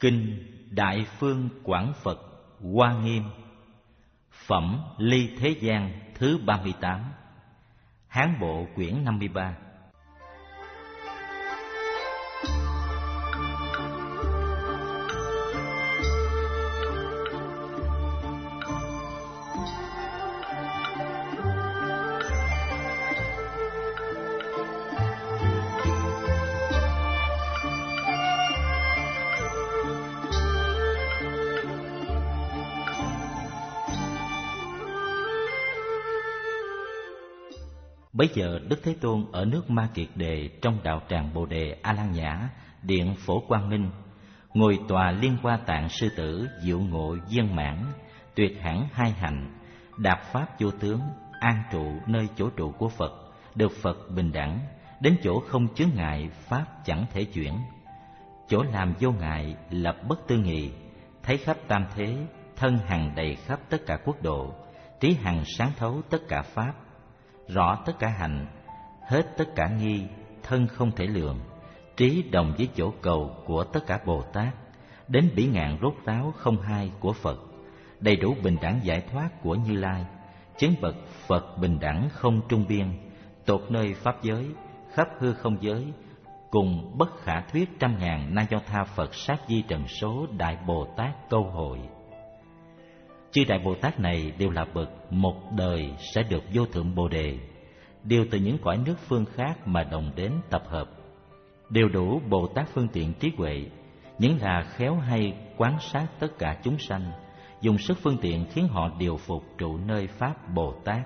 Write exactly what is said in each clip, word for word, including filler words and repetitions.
Kinh Đại Phương Quảng Phật Hoa Nghiêm, Phẩm Ly Thế Gian thứ ba mươi tám, Hán Bộ quyển năm mươi ba. Bấy giờ Đức Thế Tôn ở nước Ma Kiệt Đề trong đạo tràng Bồ Đề A Lan Nhã, điện Phổ Quang Minh, ngồi tòa Liên Hoa Tạng Sư Tử, diệu ngộ viên mãn, tuyệt hẳn hai hạnh, đạt pháp vô tướng, an trụ nơi chỗ trụ của Phật, được Phật bình đẳng, đến chỗ không chướng ngại, pháp chẳng thể chuyển. Chỗ làm vô ngại, lập bất tư nghị, thấy khắp tam thế, thân hằng đầy khắp tất cả quốc độ, trí hằng sáng thấu tất cả pháp, rõ tất cả hạnh, hết tất cả nghi, thân không thể lượng, trí đồng với chỗ cầu của tất cả Bồ Tát, đến bỉ ngạn rốt ráo không hai của Phật, đầy đủ bình đẳng giải thoát của Như Lai, chứng bậc Phật bình đẳng không trung biên, tột nơi pháp giới, khắp hư không giới, cùng bất khả thuyết trăm ngàn na do tha Phật sát di trần số Đại Bồ Tát câu hội. Chư Đại Bồ Tát này đều là bậc một đời sẽ được vô thượng Bồ Đề, đều từ những cõi nước phương khác mà đồng đến tập hợp, đều đủ Bồ Tát phương tiện trí huệ, những là khéo hay quán sát tất cả chúng sanh, dùng sức phương tiện khiến họ điều phục trụ nơi pháp Bồ Tát.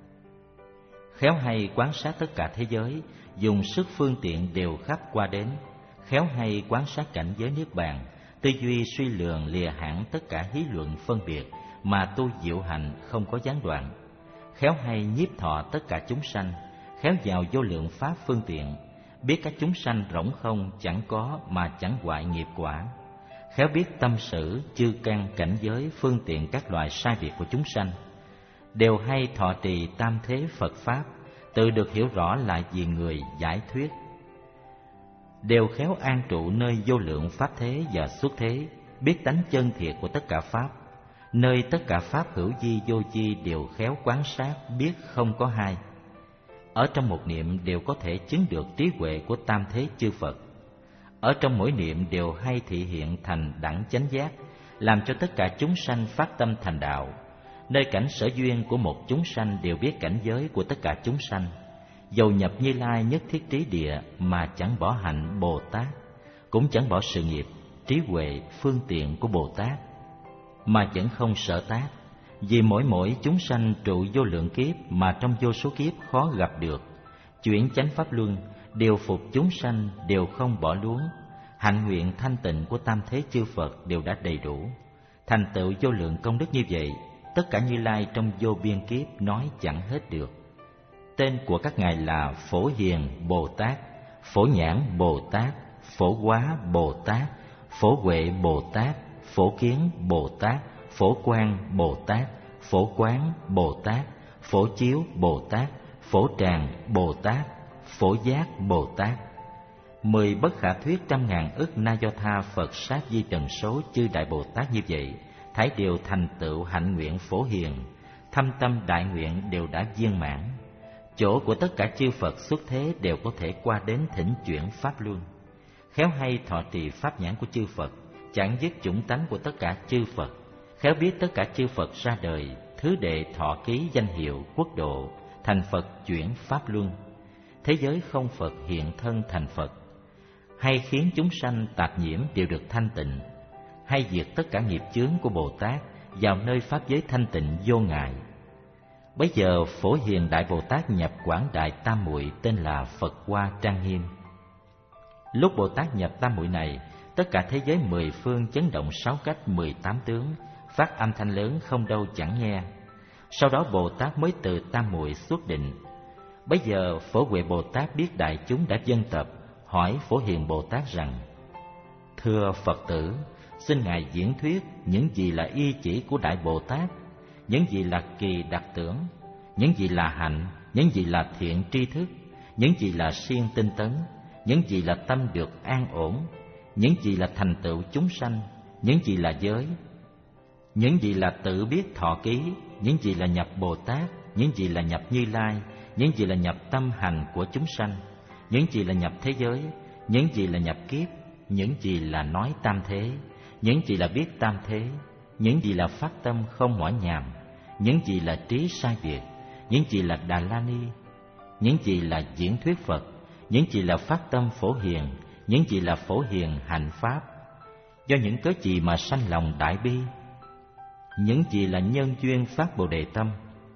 Khéo hay quán sát tất cả thế giới, dùng sức phương tiện đều khắp qua đến, khéo hay quán sát cảnh giới niết bàn, tư duy suy lường lìa hẳn tất cả hí luận phân biệt, mà tu diệu hành không có gián đoạn, khéo hay nhiếp thọ tất cả chúng sanh, khéo vào vô lượng pháp phương tiện, biết các chúng sanh rỗng không chẳng có mà chẳng hoại nghiệp quả, khéo biết tâm sử chư căn cảnh giới phương tiện các loại sai biệt của chúng sanh, đều hay thọ trì tam thế Phật pháp, tự được hiểu rõ là vì người giải thuyết, đều khéo an trụ nơi vô lượng pháp thế và xuất thế, biết tánh chân thiệt của tất cả pháp, nơi tất cả pháp hữu vi vô vi đều khéo quán sát, biết không có hai. Ở trong một niệm đều có thể chứng được trí huệ của tam thế chư Phật. Ở trong mỗi niệm đều hay thị hiện thành đẳng chánh giác, làm cho tất cả chúng sanh phát tâm thành đạo. Nơi cảnh sở duyên của một chúng sanh đều biết cảnh giới của tất cả chúng sanh. Dầu nhập Như Lai nhất thiết trí địa mà chẳng bỏ hạnh Bồ Tát, cũng chẳng bỏ sự nghiệp, trí huệ, phương tiện của Bồ Tát, mà vẫn không sở tác, vì mỗi mỗi chúng sanh trụ vô lượng kiếp mà trong vô số kiếp khó gặp được, chuyển chánh pháp luân, điều phục chúng sanh đều không bỏ luống, hạnh nguyện thanh tịnh của tam thế chư Phật đều đã đầy đủ, thành tựu vô lượng công đức như vậy, tất cả Như Lai trong vô biên kiếp nói chẳng hết được. Tên của các ngài là Phổ Hiền Bồ Tát, Phổ Nhãn Bồ Tát, Phổ Hóa Bồ Tát, Phổ Huệ Bồ Tát, Phổ Kiến Bồ Tát, Phổ Quang Bồ Tát, Phổ Quán Bồ Tát, Phổ Chiếu Bồ Tát, Phổ Tràng Bồ Tát, Phổ Giác Bồ Tát. Mười bất khả thuyết trăm ngàn ức na do tha Phật sát di trần số chư Đại Bồ Tát như vậy, thảy đều thành tựu hạnh nguyện Phổ Hiền, thâm tâm đại nguyện đều đã viên mãn. Chỗ của tất cả chư Phật xuất thế đều có thể qua đến thỉnh chuyển pháp luân, khéo hay thọ trì pháp nhãn của chư Phật, chẳng dứt chủng tánh của tất cả chư Phật, khéo biết tất cả chư Phật ra đời, thứ đệ thọ ký danh hiệu quốc độ, thành Phật chuyển pháp luân, thế giới không Phật hiện thân thành Phật, hay khiến chúng sanh tạp nhiễm đều được thanh tịnh, hay diệt tất cả nghiệp chướng của Bồ Tát vào nơi pháp giới thanh tịnh vô ngại. Bấy giờ Phổ Hiền Đại Bồ Tát nhập Quảng Đại Tam Muội tên là Phật Hoa Trang Nghiêm. Lúc Bồ Tát nhập Tam Muội này, tất cả thế giới mười phương chấn động sáu cách mười tám tướng, phát âm thanh lớn không đâu chẳng nghe. Sau đó Bồ Tát mới từ Tam Muội xuất định. Bấy giờ Phổ Huệ Bồ Tát biết đại chúng đã dân tập, hỏi Phổ Hiền Bồ Tát rằng: Thưa Phật tử, xin ngài diễn thuyết những gì là y chỉ của Đại Bồ Tát, những gì là kỳ đặc tưởng, những gì là hạnh, những gì là thiện tri thức, những gì là siêng tinh tấn, những gì là tâm được an ổn, những gì là thành tựu chúng sanh, những gì là giới, những gì là tự biết thọ ký, những gì là nhập Bồ Tát, những gì là nhập Như Lai, những gì là nhập tâm hành của chúng sanh, những gì là nhập thế giới, những gì là nhập kiếp, những gì là nói tam thế, những gì là biết tam thế, những gì là phát tâm không mỏi nhàm, những gì là trí sai biệt, những gì là Đà La Ni, những gì là diễn thuyết Phật, những gì là phát tâm phổ hiền, những gì là phổ hiền hành pháp. Do những cớ gì mà sanh lòng đại bi, những gì là nhân duyên phát Bồ Đề tâm,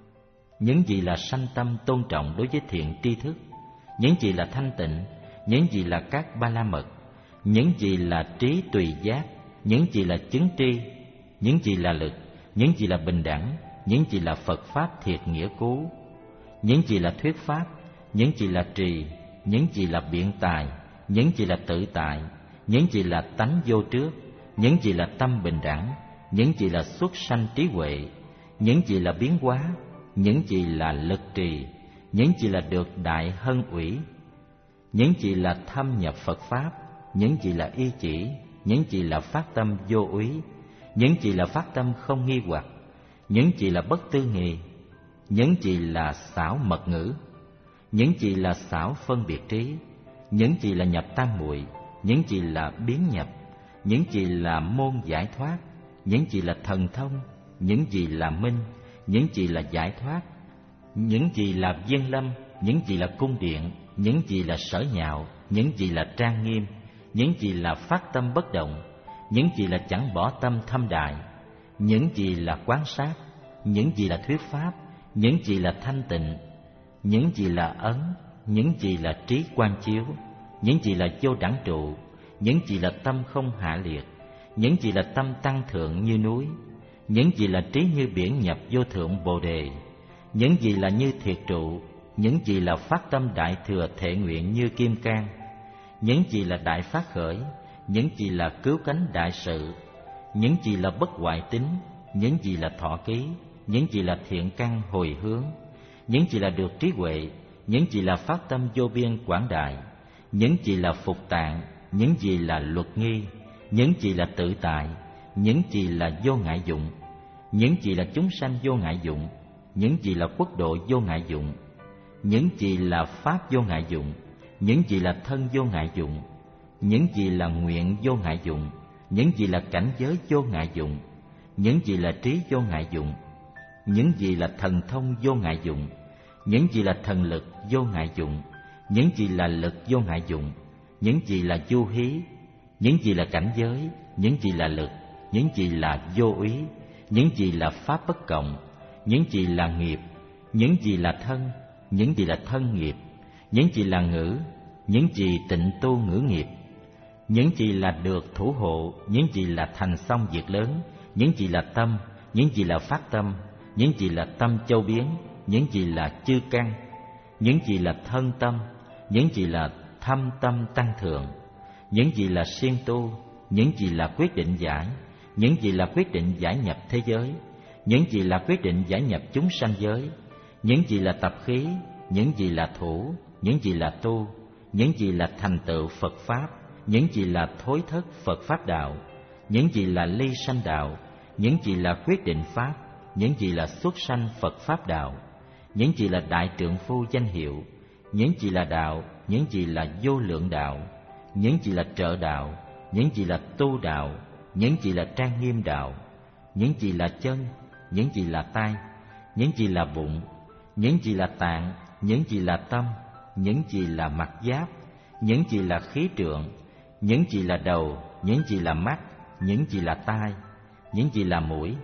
những gì là sanh tâm tôn trọng đối với thiện tri thức, những gì là thanh tịnh, những gì là các ba la mật, những gì là trí tùy giác, những gì là chứng tri, những gì là lực, những gì là bình đẳng, những gì là Phật pháp thiệt nghĩa cứu, những gì là thuyết pháp, những gì là trì, những gì là biện tài, những gì là tự tại, những gì là tánh vô trước, những gì là tâm bình đẳng, những gì là xuất sanh trí huệ, những gì là biến hóa, những gì là lực trì, những gì là được đại hân ủy, những gì là thâm nhập Phật pháp, những gì là y chỉ, những gì là phát tâm vô úy, những gì là phát tâm không nghi hoặc, những gì là bất tư nghị, những gì là xảo mật ngữ, những gì là xảo phân biệt trí, những gì là nhập tam muội, những gì là biến nhập, những gì là môn giải thoát, những gì là thần thông, những gì là minh, những gì là giải thoát, những gì là viên lâm, những gì là cung điện, những gì là sở nhạo, những gì là trang nghiêm, những gì là phát tâm bất động, những gì là chẳng bỏ tâm thâm đại, những gì là quán sát, những gì là thuyết pháp, những gì là thanh tịnh, những gì là ấn, những gì là trí quang chiếu, những gì là vô đẳng trụ, những gì là tâm không hạ liệt, những gì là tâm tăng thượng như núi, những gì là trí như biển nhập vô thượng Bồ Đề, những gì là như thiệt trụ, những gì là phát tâm đại thừa thệ nguyện như kim cang, những gì là đại phát khởi, những gì là cứu cánh đại sự, những gì là bất hoại tính, những gì là thọ ký, những gì là thiện căn hồi hướng, những gì là được trí huệ, những gì là phát tâm vô biên quảng đại, những gì là phục tạng, những gì là luật nghi, những gì là tự tại, những gì là vô ngại dụng, những gì là chúng sanh vô ngại dụng, những gì là quốc độ vô ngại dụng, những gì là pháp vô ngại dụng, những gì là thân vô ngại dụng, những gì là nguyện vô ngại dụng, những gì là cảnh giới vô ngại dụng, những gì là trí vô ngại dụng, những gì là thần thông vô ngại dụng, những gì là thần lực vô ngại dụng, những gì là lực vô ngại dụng, những gì là du hí, những gì là cảnh giới, những gì là lực, những gì là vô úy, những gì là pháp bất cộng, những gì là nghiệp, những gì là thân, những gì là thân nghiệp, những gì là ngữ, những gì tịnh tu ngữ nghiệp, những gì là được thủ hộ, những gì là thành xong việc lớn, những gì là tâm, những gì là phát tâm, những gì là tâm châu biến, những gì là chư căn, những gì là thân tâm, những gì là thâm tâm tăng thượng, những gì là siêng tu, những gì là quyết định giải, những gì là quyết định giải nhập thế giới, những gì là quyết định giải nhập chúng sanh giới, những gì là tập khí, những gì là thủ, những gì là tu, những gì là thành tựu Phật pháp, những gì là thối thất Phật pháp đạo, những gì là ly sanh đạo, những gì là quyết định pháp, những gì là xuất sanh Phật pháp đạo, những gì là đại trượng phu danh hiệu, những gì là đạo, những gì là vô lượng đạo, những gì là trợ đạo, những gì là tu đạo, những gì là trang nghiêm đạo, những gì là chân, những gì là tai, những gì là bụng, những gì là tạng, những gì là tâm, những gì là mặt giáp, những gì là khí trượng, những gì là đầu, những gì là mắt, những gì là tai, những gì là mũi,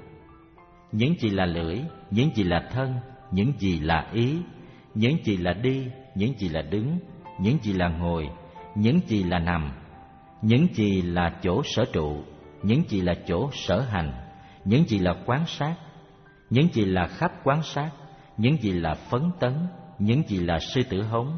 những gì là lưỡi, những gì là thân, những gì là ý, những gì là đi, những gì là đứng, những gì là ngồi, những gì là nằm, những gì là chỗ sở trụ, những gì là chỗ sở hành, những gì là quán sát, những gì là khắp quán sát, những gì là phấn tấn, những gì là sư tử hống,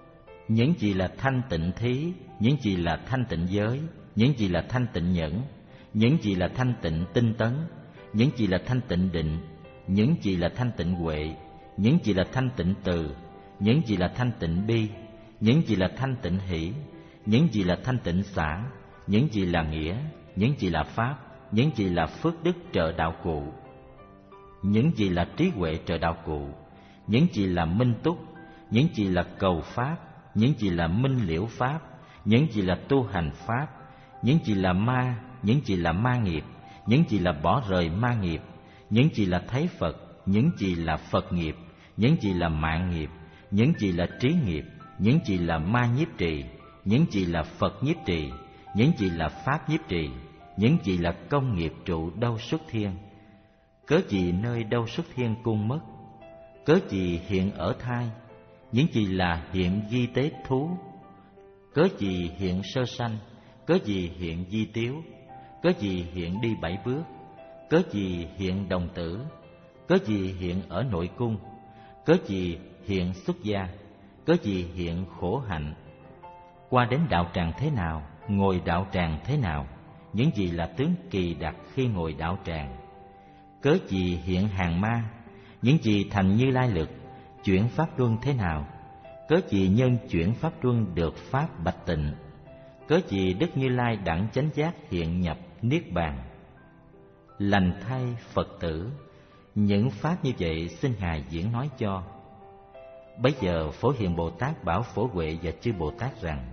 những gì là thanh tịnh thí, những gì là thanh tịnh giới, những gì là thanh tịnh nhẫn, những gì là thanh tịnh tinh tấn, những gì là thanh tịnh định, những gì là thanh tịnh huệ, những gì là thanh tịnh từ, những gì là thanh tịnh bi, những gì là thanh tịnh hỷ, những gì là thanh tịnh xả, những gì là nghĩa, những gì là pháp, những gì là phước đức trợ đạo cụ, những gì là trí huệ trợ đạo cụ, những gì là minh túc, những gì là cầu pháp, những gì là minh liễu pháp, những gì là tu hành pháp, những gì là ma, những gì là ma nghiệp, những gì là bỏ rời ma nghiệp, những gì là thấy Phật, những gì là Phật nghiệp, những gì là mạng nghiệp, những gì là trí nghiệp, những gì là ma nhiếp trì, những gì là Phật nhiếp trì, những gì là pháp nhiếp trì, những gì là công nghiệp trụ đâu xuất thiên. Cớ gì nơi đâu xuất thiên cung mất, cớ gì hiện ở thai, những gì là hiện di tế thú, cớ gì hiện sơ sanh, cớ gì hiện di tiếu, cớ gì hiện đi bảy bước, cớ gì hiện đồng tử, cớ gì hiện ở nội cung, cớ gì hiện xuất gia, cớ gì hiện khổ hạnh. Qua đến đạo tràng thế nào, ngồi đạo tràng thế nào, những gì là tướng kỳ đặc khi ngồi đạo tràng. Cớ gì hiện hàng ma, những gì thành Như Lai lực, chuyển pháp luân thế nào, cớ gì nhân chuyển pháp luân được pháp bạch tịnh, cớ gì Đức Như Lai đẳng chánh giác hiện nhập niết bàn. Lành thay Phật tử, những pháp như vậy xin Ngài diễn nói cho. Bấy giờ Phổ Hiền Bồ Tát bảo Phổ Huệ và chư Bồ Tát rằng: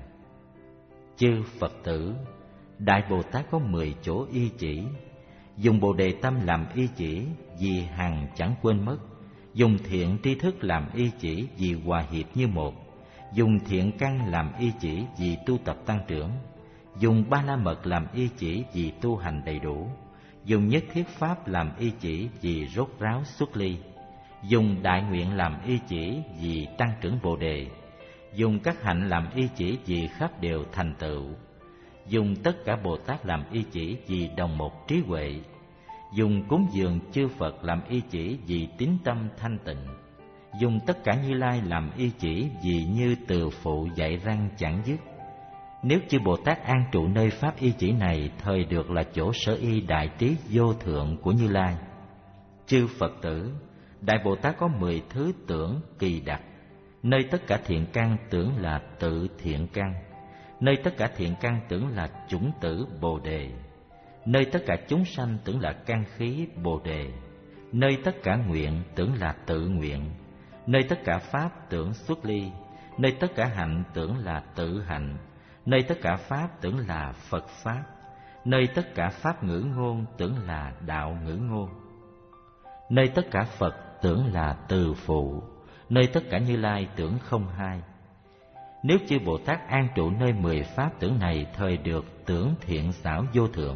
chư Phật tử, Đại Bồ Tát có mười chỗ y chỉ, dùng Bồ Đề tâm làm y chỉ, vì hằng chẳng quên mất. Dùng thiện tri thức làm y chỉ, vì hòa hiệp như một. Dùng thiện căn làm y chỉ, vì tu tập tăng trưởng. Dùng ba la mật làm y chỉ, vì tu hành đầy đủ. Dùng nhất thiết pháp làm y chỉ, vì rốt ráo xuất ly. Dùng đại nguyện làm y chỉ, vì tăng trưởng Bồ Đề. Dùng các hạnh làm y chỉ, vì khắp đều thành tựu. Dùng tất cả Bồ Tát làm y chỉ, vì đồng một trí huệ. Dùng cúng dường chư Phật làm y chỉ, vì tín tâm thanh tịnh. Dùng tất cả Như Lai làm y chỉ, vì như từ phụ dạy răng chẳng dứt. Nếu chư Bồ Tát an trụ nơi pháp y chỉ này, thời được là chỗ sở y đại trí vô thượng của Như Lai. Chư Phật tử, Đại Bồ Tát có mười thứ tưởng kỳ đặc. Nơi tất cả thiện căn tưởng là tự thiện căn, nơi tất cả thiện căn tưởng là chủng tử Bồ Đề, nơi tất cả chúng sanh tưởng là căn khí Bồ Đề, nơi tất cả nguyện tưởng là tự nguyện, nơi tất cả pháp tưởng xuất ly, nơi tất cả hạnh tưởng là tự hạnh, nơi tất cả pháp tưởng là Phật pháp, nơi tất cả pháp ngữ ngôn tưởng là đạo ngữ ngôn, nơi tất cả Phật tưởng là từ phụ, nơi tất cả Như Lai tưởng không hai. Nếu chư Bồ Tát an trụ nơi mười pháp tưởng này, thời được tưởng thiện xảo vô thượng.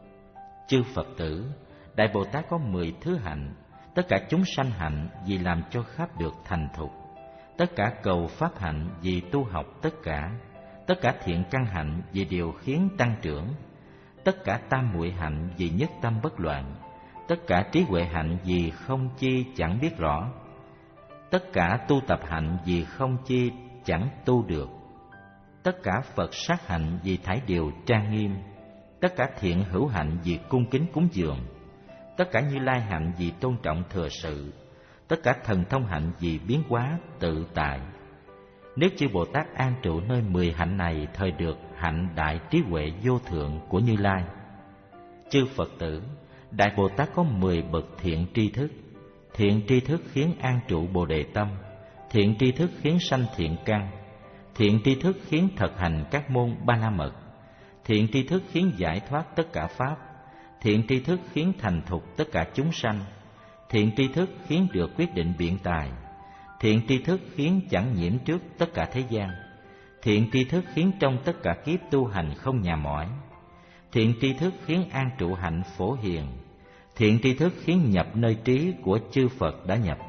Chư Phật tử, Đại Bồ Tát có mười thứ hạnh, tất cả chúng sanh hạnh vì làm cho khắp được thành thục, tất cả cầu pháp hạnh vì tu học tất cả, tất cả thiện căn hạnh vì điều khiến tăng trưởng, tất cả tam muội hạnh vì nhất tâm bất loạn, tất cả trí huệ hạnh vì không chi chẳng biết rõ, tất cả tu tập hạnh vì không chi chẳng tu được, tất cả Phật sát hạnh vì thải điều trang nghiêm, tất cả thiện hữu hạnh vì cung kính cúng dường, tất cả Như Lai hạnh vì tôn trọng thừa sự, tất cả thần thông hạnh vì biến hóa tự tại. Nếu chư Bồ Tát an trụ nơi mười hạnh này, thời được hạnh đại trí huệ vô thượng của Như Lai. Chư Phật tử, Đại Bồ Tát có mười bậc thiện tri thức. Thiện tri thức khiến an trụ Bồ Đề tâm, thiện tri thức khiến sanh thiện căn, thiện tri thức khiến thực hành các môn ba la mật, thiện tri thức khiến giải thoát tất cả pháp, thiện tri thức khiến thành thục tất cả chúng sanh, thiện tri thức khiến được quyết định biện tài, thiện tri thức khiến chẳng nhiễm trước tất cả thế gian, thiện tri thức khiến trong tất cả kiếp tu hành không nhàm mỏi, thiện tri thức khiến an trụ hạnh phổ hiền, thiện tri thức khiến nhập nơi trí của chư Phật đã nhập.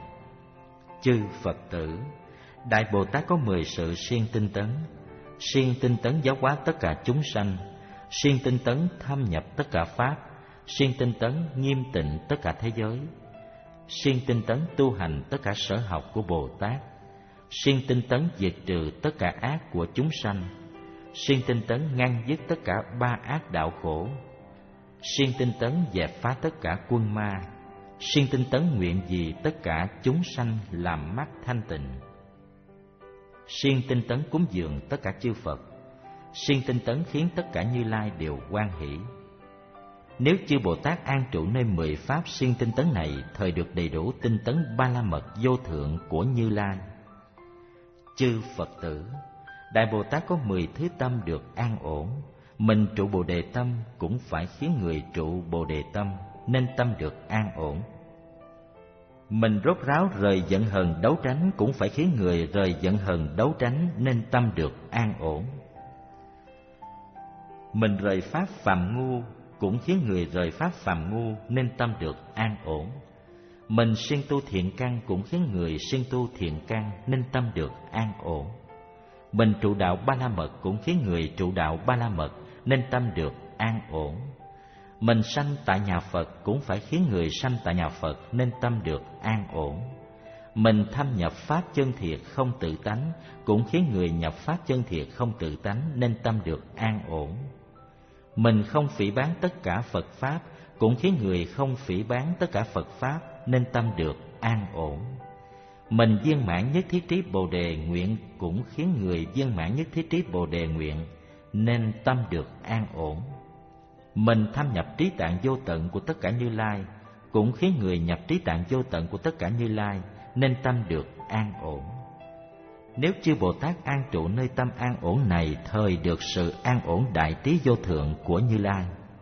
Chư Phật tử, Đại Bồ Tát có mười sự siêng tinh tấn, siêng tinh tấn giáo hóa tất cả chúng sanh, siêng tinh tấn thâm nhập tất cả pháp, siêng tinh tấn nghiêm tịnh tất cả thế giới, siêng tinh tấn tu hành tất cả sở học của Bồ Tát, siêng tinh tấn diệt trừ tất cả ác của chúng sanh, siêng tinh tấn ngăn dứt tất cả ba ác đạo khổ, siêng tinh tấn dẹp phá tất cả quân ma, siêng tinh tấn nguyện vì tất cả chúng sanh làm mắt thanh tịnh, siêng tinh tấn cúng dường tất cả chư Phật, siêng tinh tấn khiến tất cả Như Lai đều hoan hỷ. Nếu chư Bồ Tát an trụ nơi mười pháp siêng tinh tấn này, thời được đầy đủ tinh tấn ba la mật vô thượng của Như Lai. Chư Phật tử, Đại Bồ Tát có mười thứ tâm được an ổn. Mình trụ Bồ Đề tâm cũng phải khiến người trụ Bồ Đề tâm, nên tâm được an ổn. Mình rốt ráo rời giận hờn đấu tránh cũng phải khiến người rời giận hờn đấu tránh, nên tâm được an ổn. Mình rời pháp phàm ngu cũng khiến người rời pháp phàm ngu, nên tâm được an ổn. Mình siêng tu thiện căn cũng khiến người siêng tu thiện căn, nên tâm được an ổn. Mình trụ đạo ba la mật cũng khiến người trụ đạo ba la mật, nên tâm được an ổn. Mình sanh tại nhà Phật cũng phải khiến người sanh tại nhà Phật, nên tâm được an ổn. Mình thâm nhập pháp chân thiệt không tự tánh cũng khiến người nhập pháp chân thiệt không tự tánh, nên tâm được an ổn. Mình không phỉ báng tất cả Phật pháp cũng khiến người không phỉ báng tất cả Phật pháp, nên tâm được an ổn. Mình viên mãn nhất thiết trí Bồ Đề nguyện cũng khiến người viên mãn nhất thiết trí Bồ Đề nguyện, nên tâm được an ổn. Mình thâm nhập trí tạng vô tận của tất cả Như Lai cũng khiến người nhập trí tạng vô tận của tất cả Như Lai, nên tâm được an ổn. Nếu chư Bồ Tát an trụ nơi tâm an ổn này, thời được sự an ổn đại trí vô thượng của Như Lai.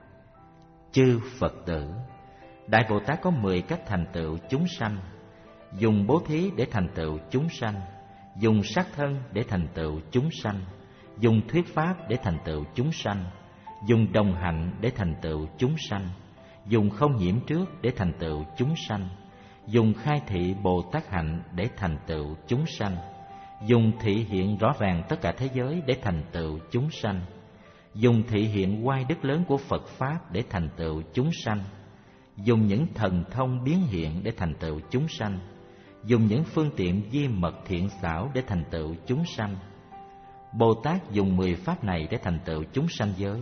Chư Phật tử, Đại Bồ Tát có mười cách thành tựu chúng sanh. Dùng bố thí để thành tựu chúng sanh, dùng sát thân để thành tựu chúng sanh, dùng thuyết pháp để thành tựu chúng sanh, dùng đồng hạnh để thành tựu chúng sanh, dùng không nhiễm trước để thành tựu chúng sanh, dùng khai thị Bồ Tát hạnh để thành tựu chúng sanh, dùng thị hiện rõ ràng tất cả thế giới để thành tựu chúng sanh, dùng thị hiện oai đức lớn của Phật pháp để thành tựu chúng sanh, dùng những thần thông biến hiện để thành tựu chúng sanh, dùng những phương tiện di mật thiện xảo để thành tựu chúng sanh. Bồ Tát dùng mười pháp này để thành tựu chúng sanh giới.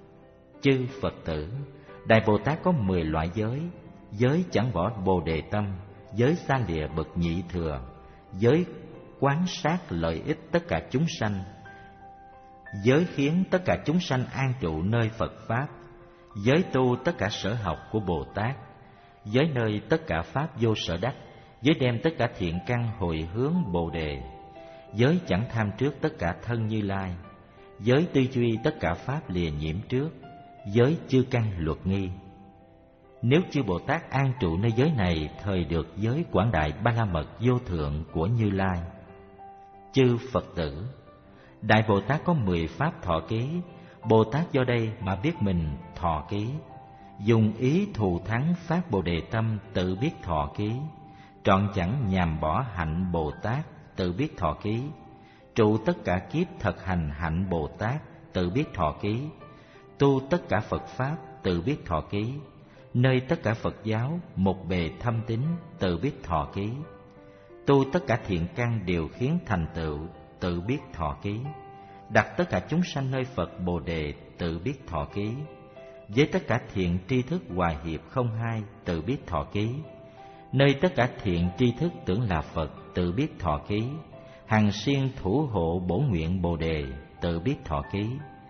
Chư Phật tử, Đại Bồ Tát có mười loại giới: giới chẳng bỏ Bồ Đề tâm, giới xa lìa bậc nhị thừa, giới quán sát lợi ích tất cả chúng sanh, giới khiến tất cả chúng sanh an trụ nơi Phật pháp, giới tu tất cả sở học của Bồ Tát, giới nơi tất cả pháp vô sở đắc, giới đem tất cả thiện căn hồi hướng Bồ Đề, giới chẳng tham trước tất cả thân Như Lai, giới tư duy tất cả pháp lìa nhiễm trước, giới chư căn luật nghi. Nếu chư Bồ Tát an trụ nơi giới này, thời được giới quảng đại ba la mật vô thượng của Như Lai. Chư Phật tử, Đại Bồ Tát có mười pháp thọ ký. Bồ Tát do đây mà biết mình thọ ký, dùng ý thù thắng phát Bồ Đề tâm, tự biết thọ ký, trọn chẳng nhàm bỏ hạnh Bồ Tát, tự biết thọ ký, trụ tất cả kiếp thật hành hạnh Bồ Tát, tự biết thọ ký, tu tất cả Phật pháp, tự biết thọ ký, nơi tất cả Phật giáo một bề thâm tín, tự biết thọ ký, tu tất cả thiện căn đều khiến thành tựu, tự biết thọ ký, đặt tất cả chúng sanh nơi Phật Bồ Đề, tự biết thọ ký, với tất cả thiện tri thức hòa hiệp không hai, tự biết thọ ký, nơi tất cả thiện tri thức tưởng là Phật, tự biết thọ ký, hằng siêng thủ hộ bổ nguyện Bồ Đề, tự biết thọ ký.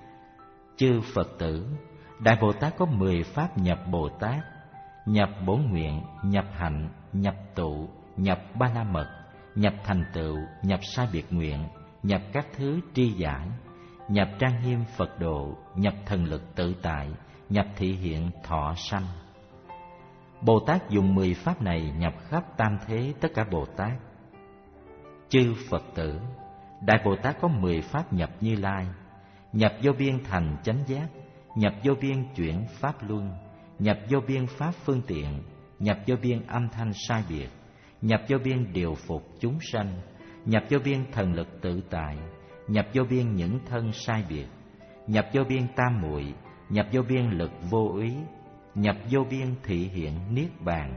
Chư Phật tử, Đại Bồ Tát có mười pháp nhập Bồ Tát: nhập bổ nguyện, nhập hạnh, nhập tụ, nhập ba la mật, nhập thành tựu, nhập sai biệt nguyện, nhập các thứ tri giải, nhập trang nghiêm Phật độ, nhập thần lực tự tại, nhập thị hiện thọ sanh. Bồ Tát dùng mười pháp này nhập khắp tam thế tất cả Bồ Tát. Chư Phật tử, Đại Bồ Tát có mười pháp nhập Như Lai: nhập vô biên thành chánh giác, nhập vô biên chuyển pháp luân, nhập vô biên pháp phương tiện, nhập vô biên âm thanh sai biệt, nhập vô biên điều phục chúng sanh, nhập vô biên thần lực tự tại, nhập vô biên những thân sai biệt, nhập vô biên tam muội, nhập vô biên lực vô úy, nhập vô biên thị hiện niết bàn.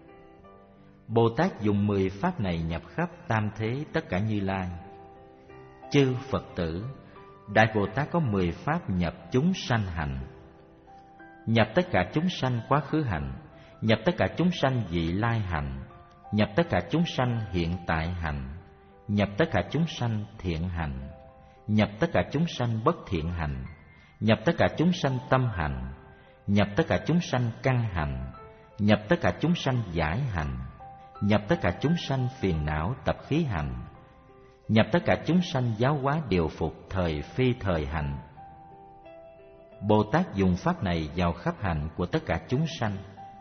Bồ Tát dùng mười pháp này nhập khắp tam thế tất cả Như Lai. Chư Phật tử, Đại Bồ Tát có mười pháp nhập chúng sanh hạnh: nhập tất cả chúng sanh quá khứ hạnh, nhập tất cả chúng sanh vị lai hạnh, nhập tất cả chúng sanh hiện tại hạnh, nhập tất cả chúng sanh thiện hạnh, nhập tất cả chúng sanh bất thiện hành, nhập tất cả chúng sanh tâm hành, nhập tất cả chúng sanh căn hành, nhập tất cả chúng sanh giải hành, nhập tất cả chúng sanh phiền não tập khí hành, nhập tất cả chúng sanh giáo hóa điều phục thời phi thời hành. Bồ Tát dùng pháp này vào khắp hạnh của tất cả chúng sanh.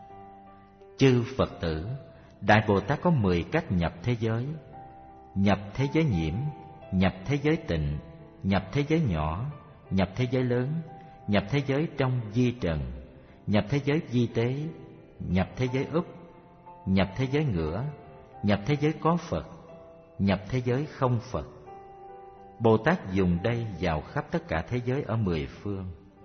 Chư Phật tử, Đại Bồ Tát có mười cách nhập thế giới: nhập thế giới nhiễm, nhập thế giới tịnh, nhập thế giới nhỏ, nhập thế giới lớn, nhập thế giới trong di trần, nhập thế giới di tế, nhập thế giới úp, nhập thế giới ngửa, nhập thế giới có Phật, nhập thế giới không Phật. Bồ Tát dùng đây vào khắp tất cả thế giới ở mười phương.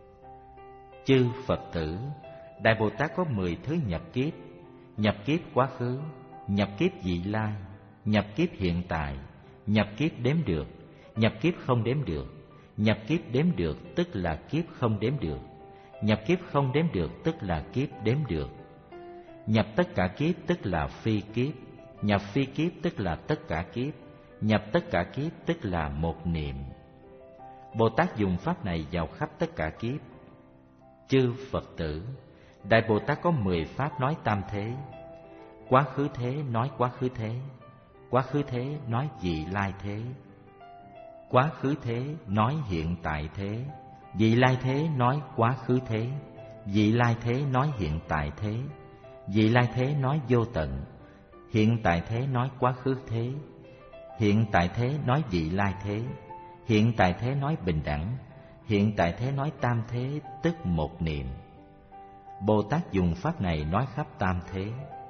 Chư Phật tử, Đại Bồ Tát có mười thứ nhập kiếp: nhập kiếp quá khứ, nhập kiếp vị lai, nhập kiếp hiện tại, nhập kiếp đếm được, nhập kiếp không đếm được, nhập kiếp đếm được tức là kiếp không đếm được, nhập kiếp không đếm được tức là kiếp đếm được, nhập tất cả kiếp tức là phi kiếp, nhập phi kiếp tức là tất cả kiếp, nhập tất cả kiếp tức là một niệm. Bồ Tát dùng pháp này vào khắp tất cả kiếp. Chư Phật tử, Đại Bồ Tát có mười pháp nói tam thế: quá khứ thế nói quá khứ thế, quá khứ thế nói vị lai thế, quá khứ thế nói hiện tại thế, vị lai thế nói quá khứ thế, vị lai thế nói hiện tại thế, vị lai thế nói vô tận, hiện tại thế nói quá khứ thế, hiện tại thế nói vị lai thế, hiện tại thế nói bình đẳng, hiện tại thế nói tam thế, tức một niệm. Bồ Tát dùng pháp này nói khắp tam thế.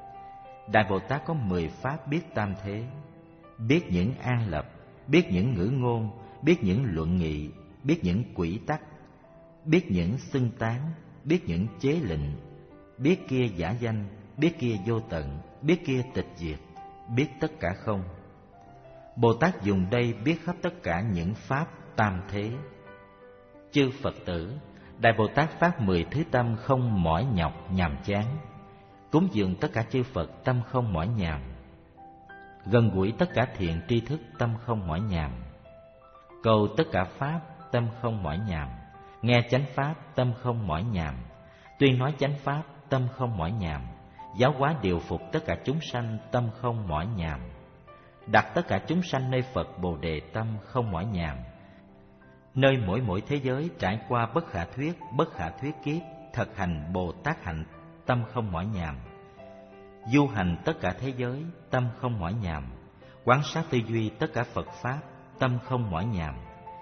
Đại Bồ Tát có mười pháp biết tam thế: biết những an lập, biết những ngữ ngôn, biết những luận nghị, biết những quỹ tắc, biết những xưng tán, biết những chế lệnh, biết kia giả danh, biết kia vô tận, biết kia tịch diệt, biết tất cả không. Bồ Tát dùng đây biết khắp tất cả những pháp tam thế. Chư Phật tử, Đại Bồ Tát phát mười thứ tâm không mỏi nhọc nhàm chán, cúng dường tất cả chư Phật tâm không mỏi nhàm, gần gũi tất cả thiện tri thức tâm không mỏi nhàm, cầu tất cả pháp tâm không mỏi nhàm, nghe chánh pháp tâm không mỏi nhàm, tuyên nói chánh pháp tâm không mỏi nhàm, giáo hóa điều phục tất cả chúng sanh tâm không mỏi nhàm, đặt tất cả chúng sanh nơi Phật Bồ Đề tâm không mỏi nhàm, nơi mỗi mỗi thế giới trải qua bất khả thuyết, bất khả thuyết kiếp, thực hành Bồ Tát hạnh tâm không mỏi nhàm, du hành tất cả thế giới tâm không mỏi nhàm, quán sát tư duy tất cả Phật pháp tâm không mỏi nhàm.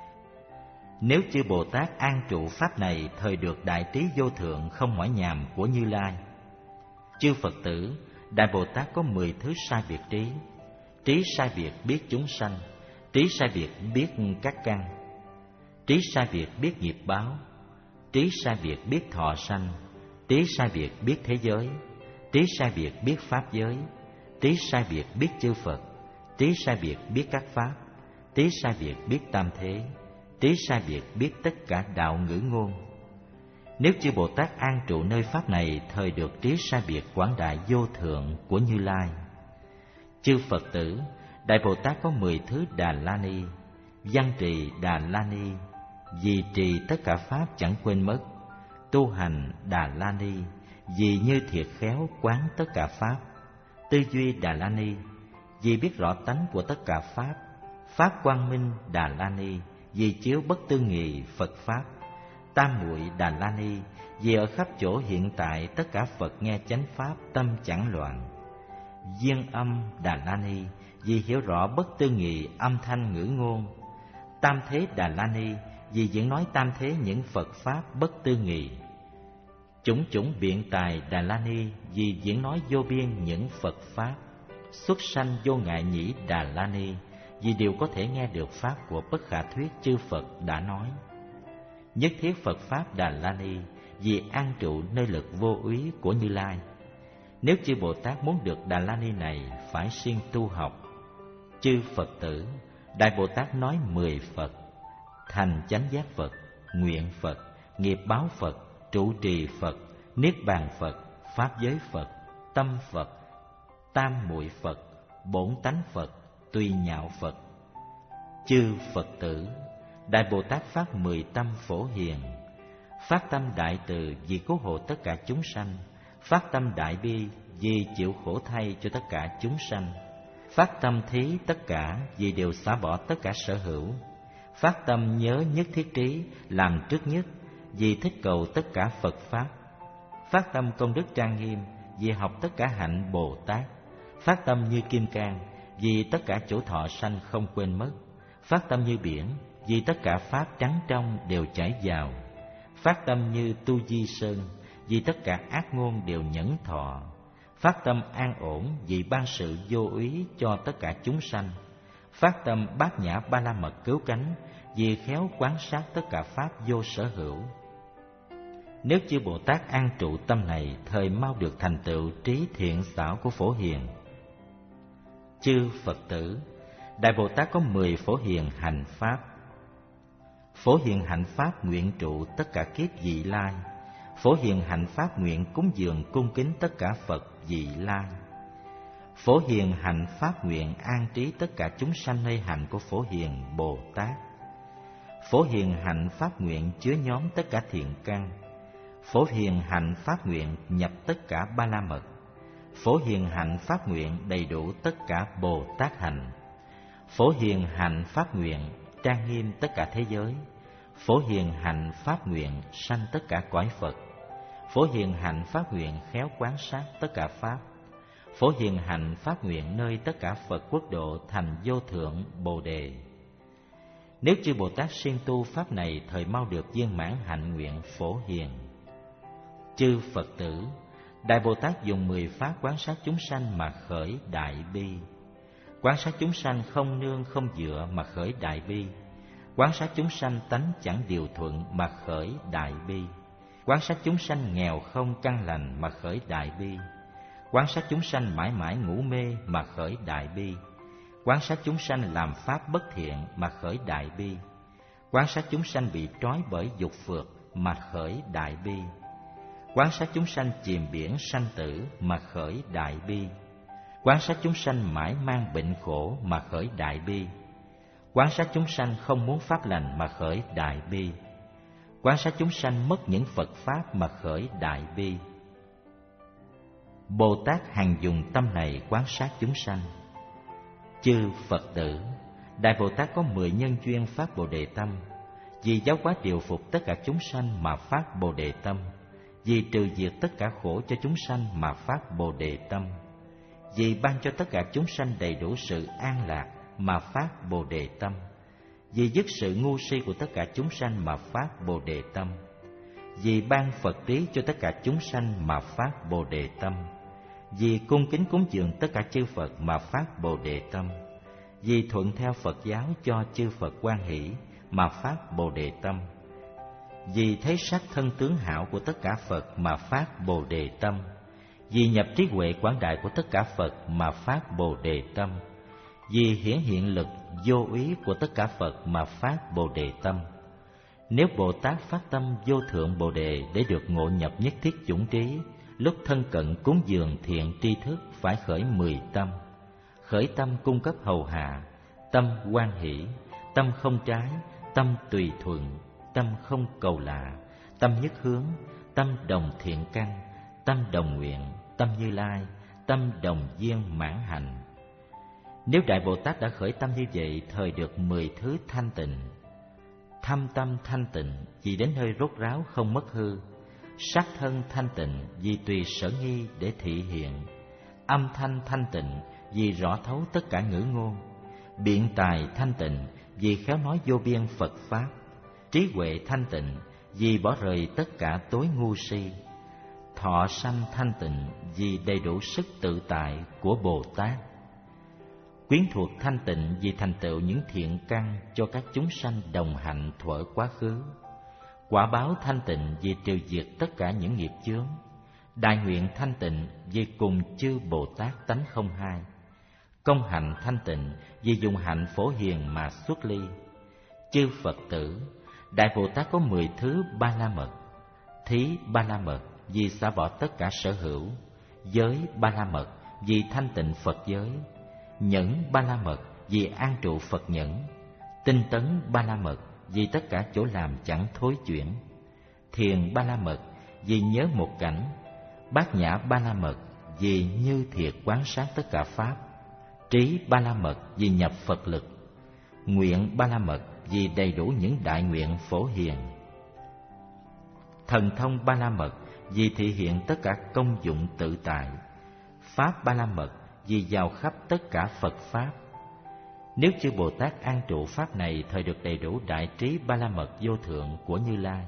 Nếu chư Bồ Tát an trụ pháp này, thời được đại trí vô thượng không mỏi nhàm của Như Lai. Chư Phật tử, Đại Bồ Tát có mười thứ sai biệt trí: trí sai biệt biết chúng sanh, trí sai biệt biết các căn, trí sai biệt biết nghiệp báo, trí sai biệt biết thọ sanh, trí sai biệt biết thế giới, trí sai biệt biết pháp giới, trí sai biệt biết chư Phật, trí sai biệt biết các pháp, trí sai biệt biết tam thế, trí sai biệt biết tất cả đạo ngữ ngôn. Nếu chư Bồ Tát an trụ nơi pháp này, thời được trí sai biệt quảng đại vô thượng của Như Lai. Chư Phật tử, Đại Bồ Tát có mười thứ Đà La Ni: văn trì Đà La Ni, vì trì tất cả pháp chẳng quên mất; tu hành Đà La Ni, vì như thiệt khéo quán tất cả pháp; tư duy Đà La Ni, vì biết rõ tánh của tất cả pháp; pháp quang minh Đà La Ni, vì chiếu bất tư nghì Phật pháp; tam muội Đà La Ni, vì ở khắp chỗ hiện tại tất cả Phật nghe chánh pháp tâm chẳng loạn; duyên âm Đà La Ni, vì hiểu rõ bất tư nghì âm thanh ngữ ngôn; tam thế Đà La Ni, vì diễn nói tam thế những Phật pháp bất tư nghì; chủng chủng biện tài Đà La Ni, vì diễn nói vô biên những Phật pháp; xuất sanh vô ngại nhĩ Đà La Ni, vì đều có thể nghe được pháp của bất khả thuyết chư Phật đã nói; nhất thiết Phật pháp Đà La Ni, vì an trụ nơi lực vô úy của Như Lai. Nếu chư Bồ Tát muốn được Đà La Ni này, phải siêng tu học. Chư Phật tử, Đại Bồ Tát nói mười Phật: thành chánh giác Phật, nguyện Phật, nghiệp báo Phật, trụ trì Phật, niết bàn Phật, pháp giới Phật, tâm Phật, tam muội Phật, bổn tánh Phật, tùy nhạo Phật. Chư Phật tử, Đại Bồ Tát phát mười tâm phổ hiền, phát tâm đại từ vì cứu hộ tất cả chúng sanh, phát tâm đại bi vì chịu khổ thay cho tất cả chúng sanh, phát tâm thí tất cả vì đều xả bỏ tất cả sở hữu, phát tâm nhớ nhất thiết trí làm trước nhất vì thích cầu tất cả Phật Pháp, phát tâm công đức trang nghiêm vì học tất cả hạnh Bồ Tát, phát tâm như kim cang vì tất cả chỗ thọ sanh không quên mất, phát tâm như biển vì tất cả Pháp trắng trong đều chảy vào, phát tâm như tu di sơn vì tất cả ác ngôn đều nhẫn thọ, phát tâm an ổn vì ban sự vô úy cho tất cả chúng sanh, phát tâm bát nhã ba la mật cứu cánh vì khéo quán sát tất cả Pháp vô sở hữu. Nếu chư Bồ Tát an trụ tâm này, thời mau được thành tựu trí thiện xảo của Phổ Hiền. Chư Phật tử, Đại Bồ Tát có mười Phổ Hiền hành Pháp. Phổ Hiền hạnh Pháp nguyện trụ tất cả kiếp vị lai. Phổ Hiền hạnh Pháp nguyện cúng dường cung kính tất cả Phật vị lai. Phổ Hiền hạnh Pháp nguyện an trí tất cả chúng sanh nơi hạnh của Phổ Hiền Bồ Tát. Phổ Hiền hạnh Pháp nguyện chứa nhóm tất cả thiện căn. Phổ Hiền hạnh Pháp nguyện nhập tất cả ba la mật. Phổ Hiền hạnh Pháp nguyện đầy đủ tất cả Bồ Tát hạnh. Phổ Hiền hạnh Pháp nguyện trang nghiêm tất cả thế giới. Phổ Hiền hạnh Pháp nguyện sanh tất cả cõi Phật. Phổ Hiền hạnh Pháp nguyện khéo quán sát tất cả Pháp. Phổ Hiền hạnh Pháp nguyện nơi tất cả Phật quốc độ thành vô thượng Bồ Đề. Nếu chư Bồ Tát siêng tu Pháp này, thời mau được viên mãn hạnh nguyện Phổ Hiền. Chư Phật tử, Đại Bồ Tát dùng mười Pháp quán sát chúng sanh mà khởi đại bi. Quán sát chúng sanh không nương không dựa mà khởi đại bi. Quán sát chúng sanh tánh chẳng điều thuận mà khởi đại bi. Quán sát chúng sanh nghèo không căn lành mà khởi đại bi. Quán sát chúng sanh mãi mãi ngủ mê mà khởi đại bi. Quán sát chúng sanh làm pháp bất thiện mà khởi đại bi. Quán sát chúng sanh bị trói bởi dục phượt mà khởi đại bi. Quán sát chúng sanh chìm biển sanh tử mà khởi đại bi. Quán sát chúng sanh mãi mang bệnh khổ mà khởi đại bi. Quán sát chúng sanh không muốn pháp lành mà khởi đại bi. Quán sát chúng sanh mất những Phật Pháp mà khởi đại bi. Bồ Tát hằng dùng tâm này quán sát chúng sanh. Chư Phật tử, Đại Bồ Tát có mười nhân duyên phát Bồ Đề Tâm. Vì giáo hóa điều phục tất cả chúng sanh mà phát Bồ Đề Tâm. Vì trừ diệt tất cả khổ cho chúng sanh mà phát Bồ Đề Tâm. Vì ban cho tất cả chúng sanh đầy đủ sự an lạc mà phát Bồ Đề Tâm. Vì dứt sự ngu si của tất cả chúng sanh mà phát Bồ Đề Tâm. Vì ban Phật trí cho tất cả chúng sanh mà phát Bồ Đề Tâm. Vì cung kính cúng dường tất cả chư Phật mà phát Bồ Đề Tâm. Vì thuận theo Phật giáo cho chư Phật hoan hỷ mà phát Bồ Đề Tâm. Vì thấy sắc thân tướng hảo của tất cả Phật mà phát Bồ Đề Tâm. Vì nhập trí huệ quảng đại của tất cả Phật mà phát Bồ Đề Tâm. Vì hiển hiện lực vô úy của tất cả Phật mà phát Bồ Đề Tâm. Nếu Bồ Tát phát tâm vô thượng Bồ Đề để được ngộ nhập nhất thiết chủng trí, lúc thân cận cúng dường thiện tri thức phải khởi mười tâm. Khởi tâm cung cấp hầu hạ, tâm hoan hỷ, tâm không trái, tâm tùy thuận, tâm không cầu lạ, tâm nhất hướng, tâm đồng thiện căn, tâm đồng nguyện, tâm Như Lai, tâm đồng viên mãn hạnh. Nếu Đại Bồ Tát đã khởi tâm như vậy, thời được mười thứ thanh tịnh. Thâm tâm thanh tịnh vì đến nơi rốt ráo không mất hư. Sắc thân thanh tịnh vì tùy sở nghi để thị hiện. Âm thanh thanh tịnh vì rõ thấu tất cả ngữ ngôn. Biện tài thanh tịnh vì khéo nói vô biên Phật Pháp. Trí huệ thanh tịnh vì bỏ rời tất cả tối ngu si. Thọ sanh thanh tịnh vì đầy đủ sức tự tại của Bồ Tát. Quyến thuộc thanh tịnh vì thành tựu những thiện căn cho các chúng sanh đồng hạnh thuở quá khứ. Quả báo thanh tịnh vì trừ diệt tất cả những nghiệp chướng. Đại nguyện thanh tịnh vì cùng chư Bồ Tát tánh không hai. Công hạnh thanh tịnh vì dùng hạnh Phổ Hiền mà xuất ly. Chư Phật tử, Đại Bồ Tát có mười thứ ba la mật. Thí ba la mật vì xả bỏ tất cả sở hữu. Giới ba la mật vì thanh tịnh Phật giới. Nhẫn ba la mật vì an trụ Phật nhẫn. Tinh tấn ba la mật vì tất cả chỗ làm chẳng thối chuyển. Thiền Ba La Mật vì nhớ một cảnh. Bát Nhã Ba La Mật vì như thiệt quán sát tất cả pháp. Trí Ba La Mật vì nhập Phật lực. Nguyện Ba La Mật vì đầy đủ những đại nguyện phổ hiền. Thần thông Ba La Mật vì thị hiện tất cả công dụng tự tại. Pháp Ba La Mật vì vào khắp tất cả Phật pháp. Nếu chư Bồ Tát an trụ pháp này, thời được đầy đủ đại trí Ba La Mật vô thượng của Như Lai.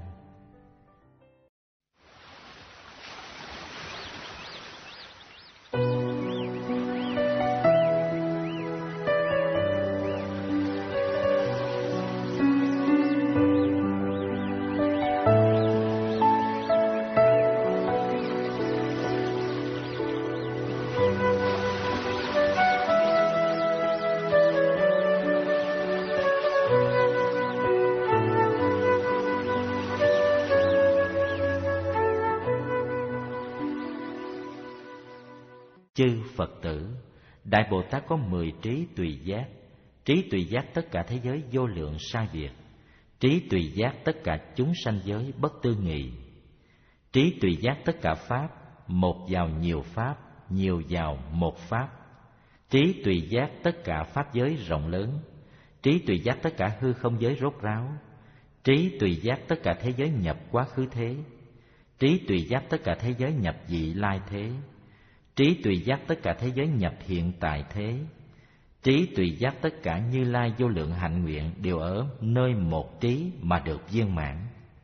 Chư Phật tử, Đại Bồ Tát có mười trí tùy giác. Trí tùy giác tất cả thế giới vô lượng sai biệt. Trí tùy giác tất cả chúng sanh giới bất tư nghị. Trí tùy giác tất cả pháp, một vào nhiều pháp, nhiều vào một pháp. Trí tùy giác tất cả pháp giới rộng lớn. Trí tùy giác tất cả hư không giới rốt ráo. Trí tùy giác tất cả thế giới nhập quá khứ thế. Trí tùy giác tất cả thế giới nhập vị lai thế. Trí tùy giác tất cả thế giới nhập hiện tại thế. Trí tùy giác tất cả Như Lai vô lượng hạnh nguyện đều ở nơi một trí mà được viên mãn.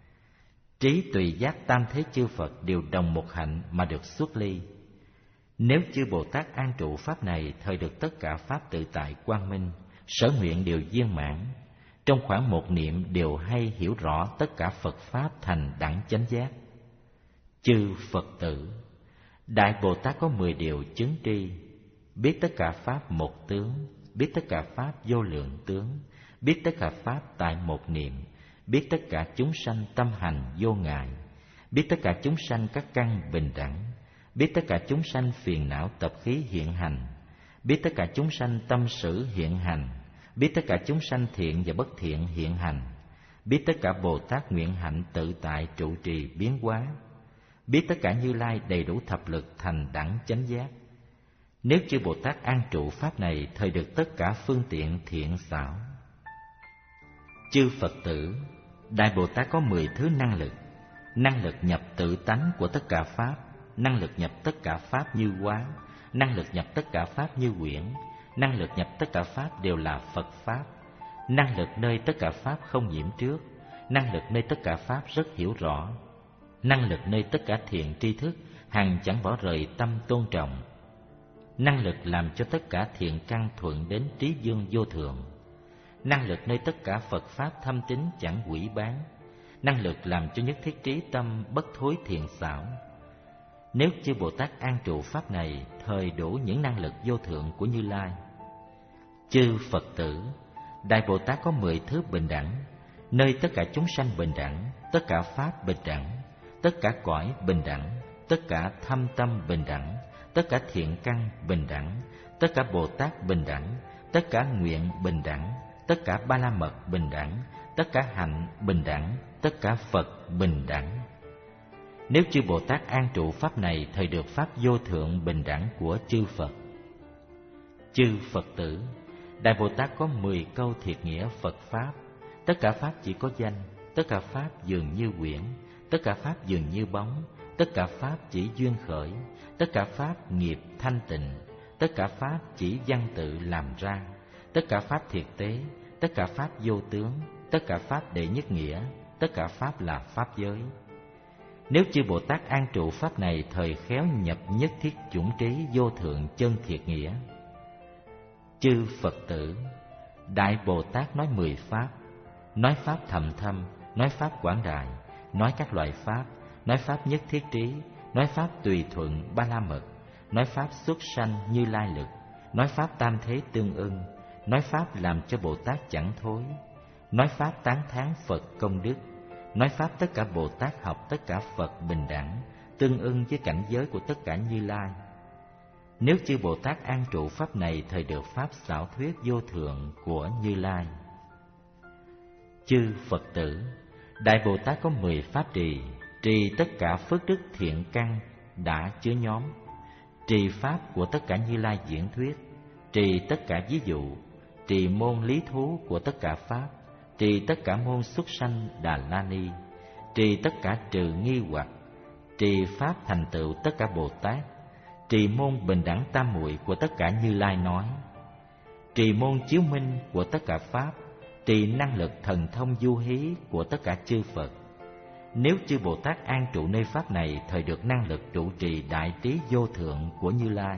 Trí tùy giác tam thế chư Phật đều đồng một hạnh mà được xuất ly. Nếu chư Bồ Tát an trụ pháp này, thời được tất cả pháp tự tại quang minh, sở nguyện đều viên mãn. Trong khoảng một niệm đều hay hiểu rõ tất cả Phật pháp thành đẳng chánh giác. Chư Phật tử, Đại Bồ Tát có mười điều chứng tri: biết tất cả pháp một tướng, biết tất cả pháp vô lượng tướng, biết tất cả pháp tại một niệm, biết tất cả chúng sanh tâm hành vô ngại, biết tất cả chúng sanh các căn bình đẳng, biết tất cả chúng sanh phiền não tập khí hiện hành, biết tất cả chúng sanh tâm sử hiện hành, biết tất cả chúng sanh thiện và bất thiện hiện hành, biết tất cả Bồ Tát nguyện hạnh tự tại trụ trì biến hóa, biết tất cả Như Lai đầy đủ thập lực thành đẳng chánh giác. Nếu chư Bồ Tát an trụ pháp này, thời được tất cả phương tiện thiện xảo. Chư Phật tử, Đại Bồ Tát có mười thứ năng lực: năng lực nhập tự tánh của tất cả pháp, năng lực nhập tất cả pháp như hóa, năng lực nhập tất cả pháp như quyển, năng lực nhập tất cả pháp đều là Phật pháp, năng lực nơi tất cả pháp không nhiễm trước, năng lực nơi tất cả pháp rất hiểu rõ, năng lực nơi tất cả thiện tri thức hằng chẳng bỏ rời tâm tôn trọng, năng lực làm cho tất cả thiện căn thuận đến trí dương vô thượng, năng lực nơi tất cả Phật pháp thâm tín chẳng hủy bán, năng lực làm cho nhất thiết trí tâm bất thối thiện xảo. Nếu chư Bồ Tát an trụ pháp này, thời đủ những năng lực vô thượng của Như Lai. Chư Phật tử, Đại Bồ Tát có mười thứ bình đẳng, nơi tất cả chúng sanh bình đẳng, tất cả pháp bình đẳng, tất cả cõi bình đẳng, tất cả thâm tâm bình đẳng, tất cả thiện căn bình đẳng, tất cả Bồ Tát bình đẳng, tất cả nguyện bình đẳng, tất cả Ba La Mật bình đẳng, tất cả hạnh bình đẳng, tất cả Phật bình đẳng. Nếu chư Bồ Tát an trụ pháp này, thời được pháp vô thượng bình đẳng của chư Phật. Chư Phật tử, Đại Bồ Tát có mười câu thiệt nghĩa Phật pháp: tất cả pháp chỉ có danh, tất cả pháp dường như quyển, tất cả pháp dường như bóng, tất cả pháp chỉ duyên khởi, tất cả pháp nghiệp thanh tịnh, tất cả pháp chỉ văn tự làm ra, tất cả pháp thiệt tế, tất cả pháp vô tướng, tất cả pháp đệ nhất nghĩa, tất cả pháp là pháp giới. Nếu chư Bồ Tát an trụ pháp này, thời khéo nhập nhất thiết chủng trí vô thượng chân thiệt nghĩa. Chư Phật tử, Đại Bồ Tát nói mười pháp: nói pháp thầm thâm, nói pháp quảng đại, nói các loại pháp, nói pháp nhất thiết trí, nói pháp tùy thuận Ba La Mật, nói pháp xuất sanh Như Lai lực, nói pháp tam thế tương ưng, nói pháp làm cho Bồ Tát chẳng thối, nói pháp tán thán Phật công đức, nói pháp tất cả Bồ Tát học tất cả Phật bình đẳng, tương ưng với cảnh giới của tất cả Như Lai. Nếu chư Bồ Tát an trụ pháp này, thời được pháp xảo thuyết vô thượng của Như Lai. Chư Phật tử, Đại Bồ Tát có mười pháp trì, trì tất cả phước đức thiện căn đã chứa nhóm, trì pháp của tất cả Như Lai diễn thuyết, trì tất cả ví dụ, trì môn lý thú của tất cả pháp, trì tất cả môn xuất sanh Đà La Ni, trì tất cả trừ nghi hoặc, trì pháp thành tựu tất cả Bồ Tát, trì môn bình đẳng tam muội của tất cả Như Lai nói, trì môn chiếu minh của tất cả pháp, trì năng lực thần thông du hí của tất cả chư Phật. Nếu chư Bồ Tát an trụ nơi pháp này, thời được năng lực trụ trì đại trí vô thượng của Như Lai.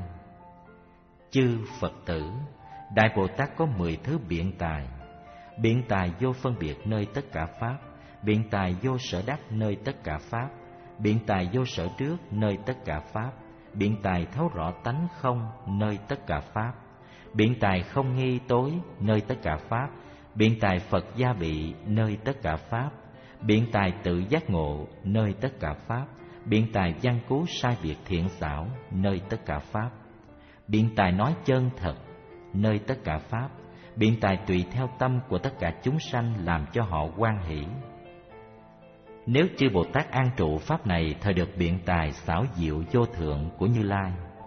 Chư Phật tử, Đại Bồ Tát có mười thứ biện tài: biện tài vô phân biệt nơi tất cả pháp, biện tài vô sở đắc nơi tất cả pháp, biện tài vô sở trước nơi tất cả pháp, biện tài thấu rõ tánh không nơi tất cả pháp, biện tài không nghi tối nơi tất cả pháp, biện tài Phật gia bị nơi tất cả pháp, biện tài tự giác ngộ nơi tất cả pháp, biện tài văn cứu sai biệt thiện xảo nơi tất cả pháp, biện tài nói chân thật nơi tất cả pháp, biện tài tùy theo tâm của tất cả chúng sanh làm cho họ hoan hỷ. Nếu chư Bồ Tát an trụ pháp này, thời được biện tài xảo diệu vô thượng của Như Lai.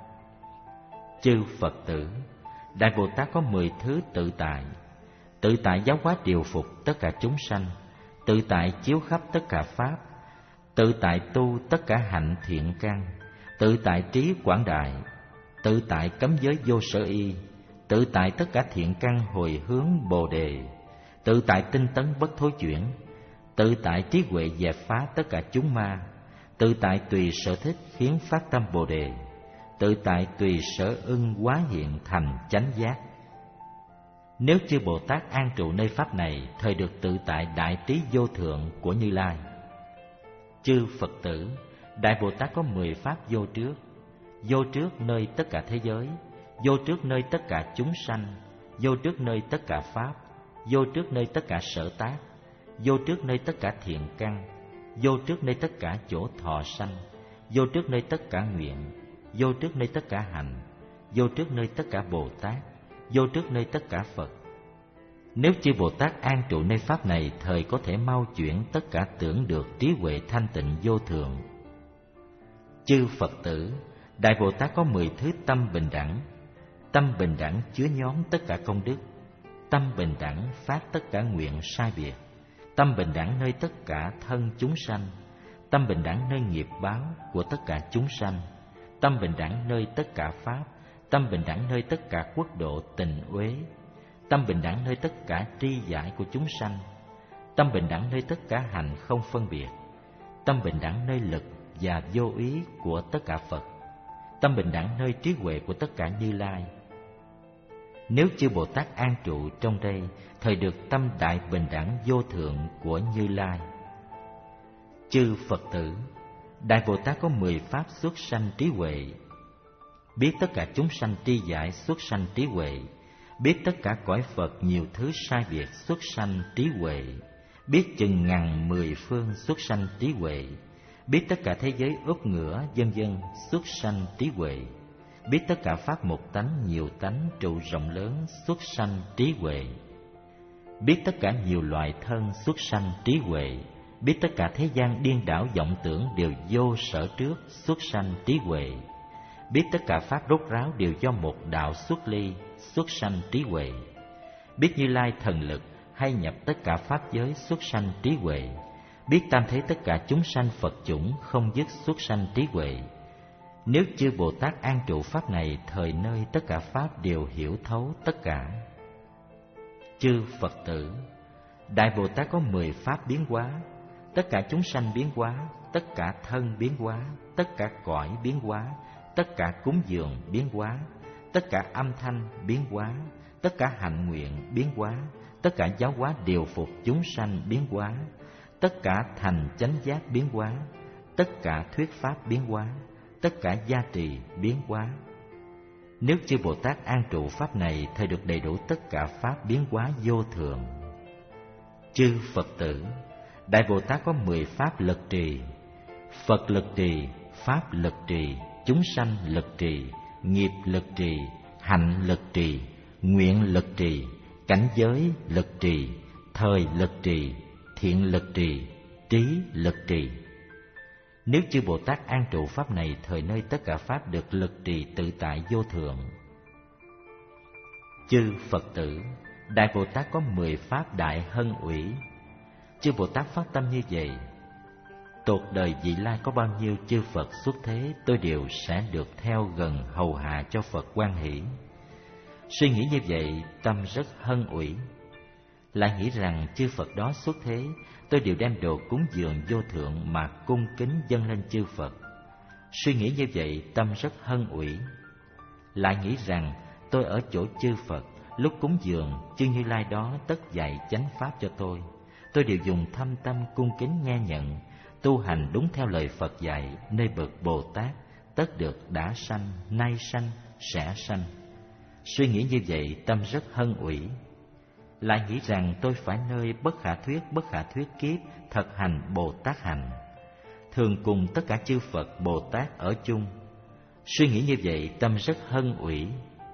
Chư Phật tử, Đại Bồ Tát có mười thứ tự tại: tự tại giáo hóa điều phục tất cả chúng sanh, tự tại chiếu khắp tất cả pháp, tự tại tu tất cả hạnh thiện căn, tự tại trí quảng đại, tự tại cấm giới vô sở y, tự tại tất cả thiện căn hồi hướng Bồ đề, tự tại tinh tấn bất thối chuyển, tự tại trí huệ dẹp phá tất cả chúng ma, tự tại tùy sở thích khiến phát tâm Bồ đề, tự tại tùy sở ưng hóa hiện thành chánh giác. Nếu chư Bồ Tát an trụ nơi pháp này, thời được tự tại đại trí vô thượng của Như Lai. Chư Phật tử, Đại Bồ Tát có mười pháp vô trước: vô trước nơi tất cả thế giới, vô trước nơi tất cả chúng sanh, vô trước nơi tất cả pháp, vô trước nơi tất cả sở tác, vô trước nơi tất cả thiện căn, vô trước nơi tất cả chỗ thọ sanh, vô trước nơi tất cả nguyện, vô trước nơi tất cả hạnh, vô trước nơi tất cả Bồ Tát, vô trước nơi tất cả Phật. Nếu chư Bồ Tát an trụ nơi pháp này, thời có thể mau chuyển tất cả tưởng được trí huệ thanh tịnh vô thượng. Chư Phật tử, Đại Bồ Tát có mười thứ tâm bình đẳng. Tâm bình đẳng chứa nhóm tất cả công đức, tâm bình đẳng phát tất cả nguyện sai biệt, tâm bình đẳng nơi tất cả thân chúng sanh, tâm bình đẳng nơi nghiệp báo của tất cả chúng sanh, tâm bình đẳng nơi tất cả pháp, tâm bình đẳng nơi tất cả quốc độ tình uế, tâm bình đẳng nơi tất cả tri giải của chúng sanh, tâm bình đẳng nơi tất cả hành không phân biệt, tâm bình đẳng nơi lực và vô ý của tất cả Phật, tâm bình đẳng nơi trí huệ của tất cả Như Lai. Nếu chư Bồ Tát an trụ trong đây, thời được tâm đại bình đẳng vô thượng của Như Lai. Chư Phật tử, Đại Bồ Tát có mười pháp xuất sanh trí huệ: biết tất cả chúng sanh tri giải xuất sanh trí huệ, biết tất cả cõi Phật nhiều thứ sai biệt xuất sanh trí huệ, biết chừng ngàn mười phương xuất sanh trí huệ, biết tất cả thế giới úp ngửa vân vân xuất sanh trí huệ, biết tất cả pháp một tánh nhiều tánh trụ rộng lớn xuất sanh trí huệ, biết tất cả nhiều loại thân xuất sanh trí huệ, biết tất cả thế gian điên đảo vọng tưởng đều vô sở trước xuất sanh trí huệ, biết tất cả pháp rốt ráo đều do một đạo xuất ly xuất sanh trí huệ, biết Như Lai thần lực hay nhập tất cả pháp giới xuất sanh trí huệ, biết tam thế tất cả chúng sanh Phật chủng không dứt xuất sanh trí huệ. Nếu chư Bồ Tát an trụ pháp này, thời nơi tất cả pháp đều hiểu thấu tất cả. Chư Phật tử, Đại Bồ Tát có mười pháp biến hóa: tất cả chúng sanh biến hóa, tất cả thân biến hóa, tất cả cõi biến hóa, tất cả cúng dường biến hóa, tất cả âm thanh biến hóa, tất cả hạnh nguyện biến hóa, tất cả giáo hóa điều phục chúng sanh biến hóa, tất cả thành chánh giác biến hóa, tất cả thuyết pháp biến hóa, tất cả gia trì biến hóa. Nếu chư Bồ Tát an trụ pháp này, thời được đầy đủ tất cả pháp biến hóa vô thượng. Chư Phật tử, Đại Bồ Tát có mười pháp lực trì: Phật lực trì, pháp lực trì, chúng sanh lực trì, nghiệp lực trì, hạnh lực trì, nguyện lực trì, cảnh giới lực trì, thời lực trì, thiện lực trì, trí lực trì. Nếu chư Bồ Tát an trụ pháp này, thời nơi tất cả pháp được lực trì tự tại vô thượng. Chư Phật tử, Đại Bồ Tát có mười pháp đại hân ủy. Chư Bồ Tát phát tâm như vậy: tột đời vị lai có bao nhiêu chư Phật xuất thế, tôi đều sẽ được theo gần hầu hạ cho Phật hoan hỷ. Suy nghĩ như vậy, tâm rất hân ủy. Lại nghĩ rằng chư Phật đó xuất thế, tôi đều đem đồ cúng dường vô thượng mà cung kính dâng lên chư Phật. Suy nghĩ như vậy, tâm rất hân ủy. Lại nghĩ rằng tôi ở chỗ chư Phật, lúc cúng dường, chư Như Lai đó tất dạy chánh pháp cho tôi. Tôi đều dùng thâm tâm cung kính nghe nhận, tu hành đúng theo lời Phật dạy, nơi bậc Bồ Tát, tất được đã sanh, nay sanh, sẽ sanh. Suy nghĩ như vậy, tâm rất hân ủy. Lại nghĩ rằng tôi phải nơi bất khả thuyết, bất khả thuyết kiếp, thực hành Bồ Tát hành, thường cùng tất cả chư Phật Bồ Tát ở chung. Suy nghĩ như vậy, tâm rất hân ủy.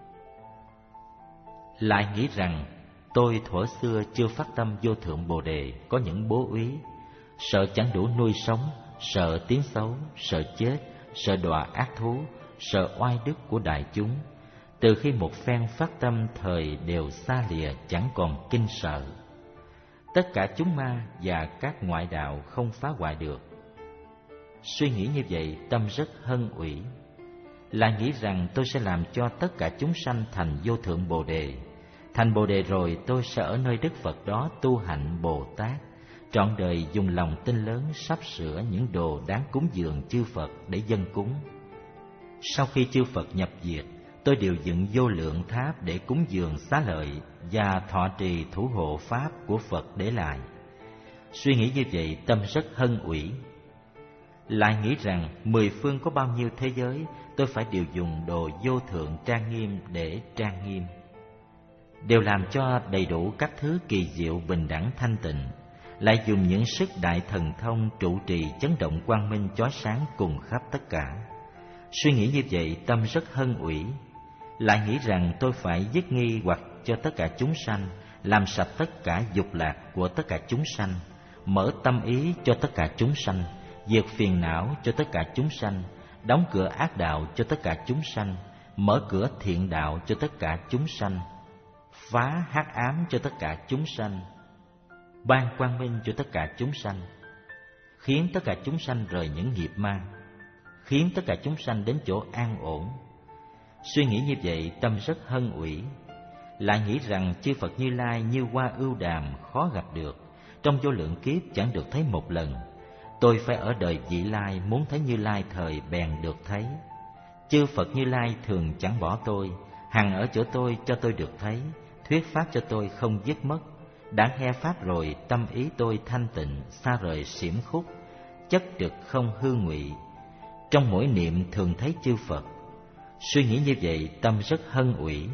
Lại nghĩ rằng tôi thuở xưa chưa phát tâm vô thượng Bồ Đề, có những bố úy, sợ chẳng đủ nuôi sống, sợ tiếng xấu, sợ chết, sợ đọa ác thú, sợ oai đức của đại chúng. Từ khi một phen phát tâm, thời đều xa lìa, chẳng còn kinh sợ. Tất cả chúng ma và các ngoại đạo không phá hoại được. Suy nghĩ như vậy, tâm rất hân ủy. Lại nghĩ rằng tôi sẽ làm cho tất cả chúng sanh thành vô thượng Bồ Đề. Thành Bồ Đề rồi, tôi sẽ ở nơi Đức Phật đó tu hạnh Bồ Tát, trọn đời dùng lòng tin lớn sắp sửa những đồ đáng cúng dường chư Phật để dâng cúng. Sau khi chư Phật nhập diệt, tôi đều dựng vô lượng tháp để cúng dường xá lợi và thọ trì thủ hộ pháp của Phật để lại. Suy nghĩ như vậy, tâm rất hân ủy. Lại nghĩ rằng mười phương có bao nhiêu thế giới, tôi phải đều dùng đồ vô thượng trang nghiêm để trang nghiêm, đều làm cho đầy đủ các thứ kỳ diệu bình đẳng thanh tịnh. Lại dùng những sức đại thần thông trụ trì chấn động quang minh chói sáng cùng khắp tất cả. Suy nghĩ như vậy, tâm rất hân ủy. Lại nghĩ rằng tôi phải dứt nghi hoặc cho tất cả chúng sanh, làm sạch tất cả dục lạc của tất cả chúng sanh, mở tâm ý cho tất cả chúng sanh, diệt phiền não cho tất cả chúng sanh, đóng cửa ác đạo cho tất cả chúng sanh, mở cửa thiện đạo cho tất cả chúng sanh, phá hắc ám cho tất cả chúng sanh, ban quang minh cho tất cả chúng sanh, khiến tất cả chúng sanh rời những nghiệp ma, khiến tất cả chúng sanh đến chỗ an ổn. Suy nghĩ như vậy, tâm rất hân ủy. Lại nghĩ rằng chư Phật Như Lai như hoa ưu đàm khó gặp được, trong vô lượng kiếp chẳng được thấy một lần. Tôi phải ở đời vị lai, muốn thấy Như Lai thời bèn được thấy. Chư Phật Như Lai thường chẳng bỏ tôi, hằng ở chỗ tôi cho tôi được thấy, thuyết pháp cho tôi không dứt mất. Đã nghe pháp rồi, tâm ý tôi thanh tịnh, xa rời xiểm khúc, chất trực không hư ngụy. Trong mỗi niệm thường thấy chư Phật. Suy nghĩ như vậy, tâm rất hân ủy.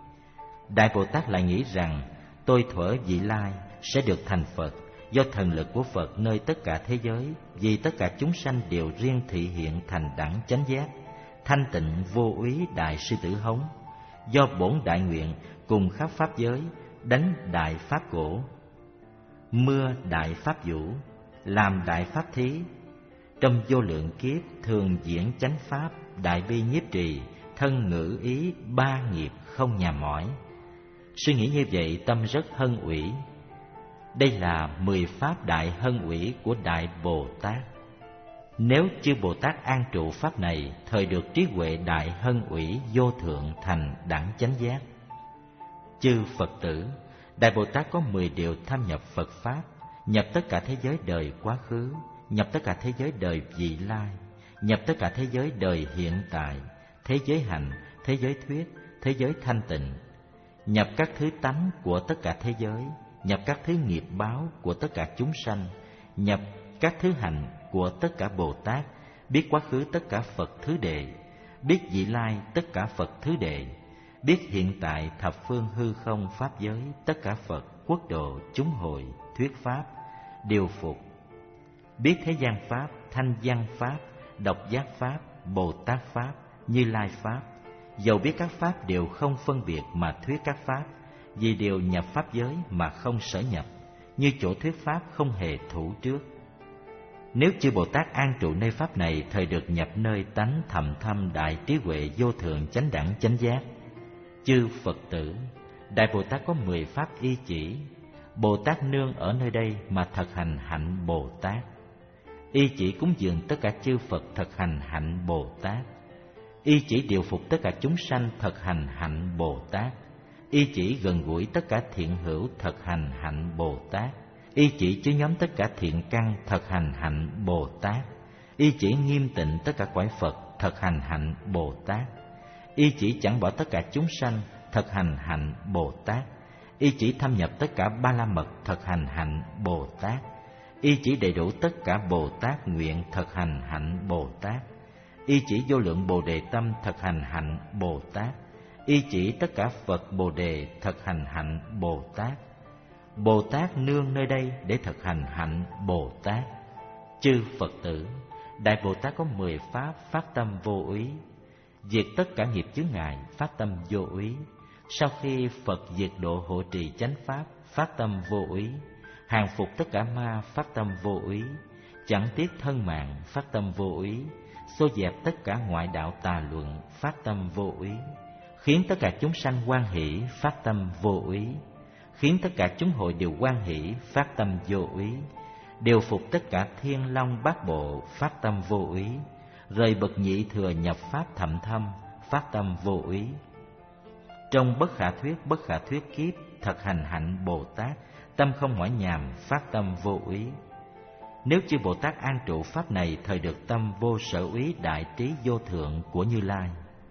Đại Bồ Tát lại nghĩ rằng tôi thuở vị lai sẽ được thành Phật, do thần lực của Phật nơi tất cả thế giới, vì tất cả chúng sanh đều riêng thị hiện thành đẳng chánh giác, thanh tịnh vô úy đại sư tử hống. Do bổn đại nguyện cùng khắp pháp giới, đánh đại pháp cổ, mưa đại pháp vũ, làm đại pháp thí. Trong vô lượng kiếp thường diễn chánh pháp, đại bi nhiếp trì, thân ngữ ý ba nghiệp không nhà mỏi. Suy nghĩ như vậy, tâm rất hân ủy. Đây là mười pháp đại hân ủy của Đại Bồ Tát. Nếu chư Bồ Tát an trụ pháp này, thời được trí huệ đại hân ủy vô thượng thành đẳng chánh giác. Chư Phật tử, Đại Bồ Tát có mười điều tham nhập Phật pháp, nhập tất cả thế giới đời quá khứ, nhập tất cả thế giới đời vị lai, nhập tất cả thế giới đời hiện tại, thế giới hành, thế giới thuyết, thế giới thanh tịnh, nhập các thứ tánh của tất cả thế giới, nhập các thứ nghiệp báo của tất cả chúng sanh, nhập các thứ hành của tất cả Bồ Tát, biết quá khứ tất cả Phật thứ đệ, biết vị lai tất cả Phật thứ đệ, biết hiện tại thập phương hư không pháp giới tất cả Phật quốc độ chúng hội thuyết pháp điều phục, biết thế gian pháp, thanh văn pháp, độc giác pháp, Bồ Tát pháp, Như Lai pháp. Dầu biết các pháp đều không phân biệt mà thuyết các pháp, vì đều nhập pháp giới mà không sở nhập, như chỗ thuyết pháp không hề thủ trước. Nếu chư Bồ Tát an trụ nơi pháp này, thời được nhập nơi tánh thầm thâm đại trí huệ vô thượng chánh đẳng chánh giác. Chư Phật tử, Đại Bồ Tát có mười pháp y chỉ. Bồ Tát nương ở nơi đây mà thực hành hạnh Bồ Tát. Y chỉ cúng dường tất cả chư Phật thực hành hạnh Bồ Tát. Y chỉ điều phục tất cả chúng sanh thực hành hạnh Bồ Tát. Y chỉ gần gũi tất cả thiện hữu thực hành hạnh Bồ Tát. Y chỉ chứa nhóm tất cả thiện căn thực hành hạnh Bồ Tát. Y chỉ nghiêm tịnh tất cả cõi Phật thực hành hạnh Bồ Tát. Y chỉ chẳng bỏ tất cả chúng sanh thực hành hạnh Bồ Tát. Y chỉ thâm nhập tất cả ba la mật thực hành hạnh Bồ Tát. Y chỉ đầy đủ tất cả Bồ Tát nguyện thực hành hạnh Bồ Tát. Y chỉ vô lượng Bồ Đề tâm thực hành hạnh Bồ Tát. Y chỉ tất cả Phật Bồ Đề thực hành hạnh Bồ Tát. Bồ Tát nương nơi đây để thực hành hạnh Bồ Tát. Chư Phật tử, Đại Bồ Tát có mười pháp phát tâm vô úy. Diệt tất cả nghiệp chướng ngại phát tâm vô úy. Sau khi Phật diệt độ hộ trì chánh pháp phát tâm vô úy. Hàng phục tất cả ma phát tâm vô úy. Chẳng tiếc thân mạng phát tâm vô úy. Xô dẹp tất cả ngoại đạo tà luận phát tâm vô úy. Khiến tất cả chúng sanh hoan hỷ phát tâm vô úy. Khiến tất cả chúng hội đều hoan hỷ phát tâm vô úy. Điều phục tất cả thiên long bát bộ phát tâm vô úy. Rời bậc nhị thừa nhập pháp thậm thâm phát tâm vô úy. Trong bất khả thuyết bất khả thuyết kiếp thực hành hạnh Bồ Tát, tâm không mỏi nhàm phát tâm vô úy. Nếu chư Bồ Tát an trụ pháp này, thời được tâm vô sở úy đại trí vô thượng của Như Lai.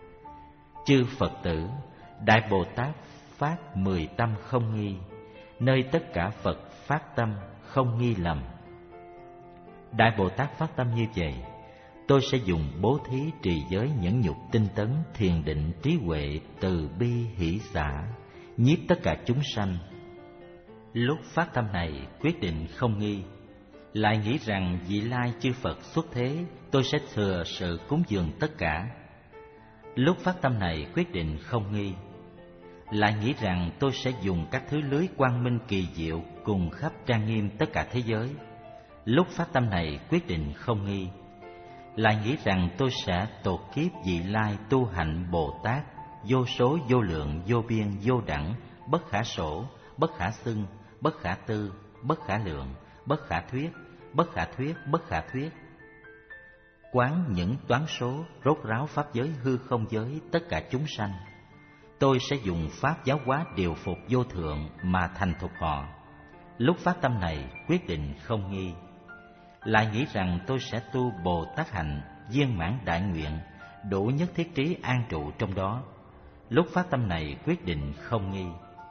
Chư Phật tử, Đại Bồ Tát phát mười tâm không nghi, nơi tất cả Phật phát tâm không nghi lầm. Đại Bồ Tát phát tâm như vậy: tôi sẽ dùng bố thí trì giới nhẫn nhục tinh tấn thiền định trí huệ từ bi hỷ xả nhiếp tất cả chúng sanh. Lúc phát tâm này quyết định không nghi, lại nghĩ rằng vị lai chư Phật xuất thế, tôi sẽ thừa sự cúng dường tất cả. Lúc phát tâm này quyết định không nghi, lại nghĩ rằng tôi sẽ dùng các thứ lưới quang minh kỳ diệu cùng khắp trang nghiêm tất cả thế giới. Lúc phát tâm này quyết định không nghi, lại nghĩ rằng tôi sẽ tột kiếp vị lai tu hạnh Bồ Tát vô số vô lượng vô biên vô đẳng, bất khả sổ, bất khả xưng, bất khả tư, bất khả lượng, bất khả thuyết, bất khả thuyết, bất khả thuyết. Quán những toán số rốt ráo pháp giới hư không giới tất cả chúng sanh. Tôi sẽ dùng pháp giáo hóa điều phục vô thượng mà thành thục họ. Lúc phát tâm này quyết định không nghi, lại nghĩ rằng tôi sẽ tu Bồ Tát hạnh viên mãn đại nguyện, đủ nhất thiết trí an trụ trong đó. Lúc phát tâm này quyết định không nghi,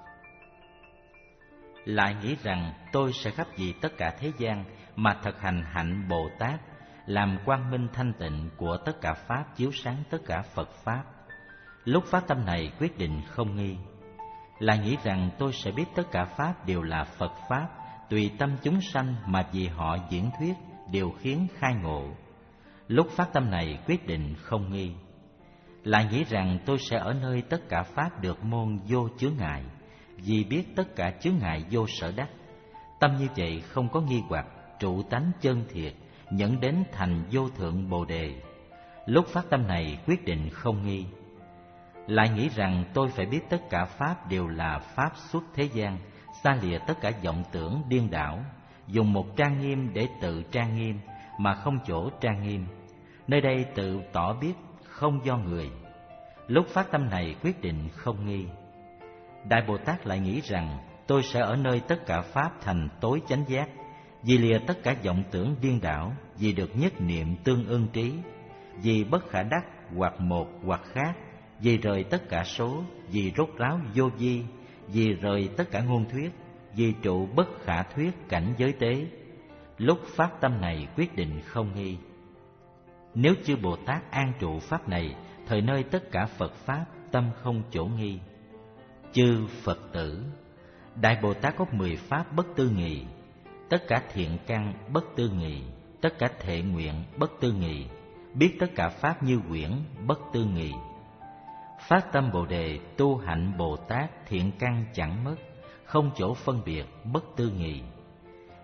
lại nghĩ rằng tôi sẽ khắp vì tất cả thế gian mà thực hành hạnh Bồ Tát, làm quang minh thanh tịnh của tất cả pháp chiếu sáng tất cả Phật pháp. Lúc phát tâm này quyết định không nghi, lại nghĩ rằng tôi sẽ biết tất cả pháp đều là Phật pháp, tùy tâm chúng sanh mà vì họ diễn thuyết điều khiến khai ngộ. Lúc phát tâm này quyết định không nghi, lại nghĩ rằng tôi sẽ ở nơi tất cả pháp được môn vô chướng ngại, vì biết tất cả chướng ngại vô sở đắc. Tâm như vậy không có nghi hoặc, trụ tánh chân thiệt, dẫn đến thành vô thượng Bồ Đề. Lúc phát tâm này quyết định không nghi, lại nghĩ rằng tôi phải biết tất cả pháp đều là pháp xuất thế gian, xa lìa tất cả vọng tưởng điên đảo, dùng một trang nghiêm để tự trang nghiêm mà không chỗ trang nghiêm. Nơi đây tự tỏ biết không do người. Lúc phát tâm này quyết định không nghi, Đại Bồ Tát lại nghĩ rằng tôi sẽ ở nơi tất cả pháp thành tối chánh giác, vì lìa tất cả vọng tưởng điên đảo, vì được nhất niệm tương ưng trí, vì bất khả đắc hoặc một hoặc khác, vì rời tất cả số, vì rốt ráo vô vi, vì rời tất cả ngôn thuyết, vì trụ bất khả thuyết cảnh giới tế. Lúc phát tâm này quyết định không nghi. Nếu chư Bồ Tát an trụ pháp này, thời nơi tất cả Phật pháp tâm không chỗ nghi. Chư Phật tử, Đại Bồ Tát có mười pháp bất tư nghị, tất cả thiện căn bất tư nghị, tất cả thệ nguyện bất tư nghị, biết tất cả pháp như quyển bất tư nghị. Phát tâm Bồ Đề tu hạnh Bồ Tát thiện căn chẳng mất, không chỗ phân biệt bất tư nghị.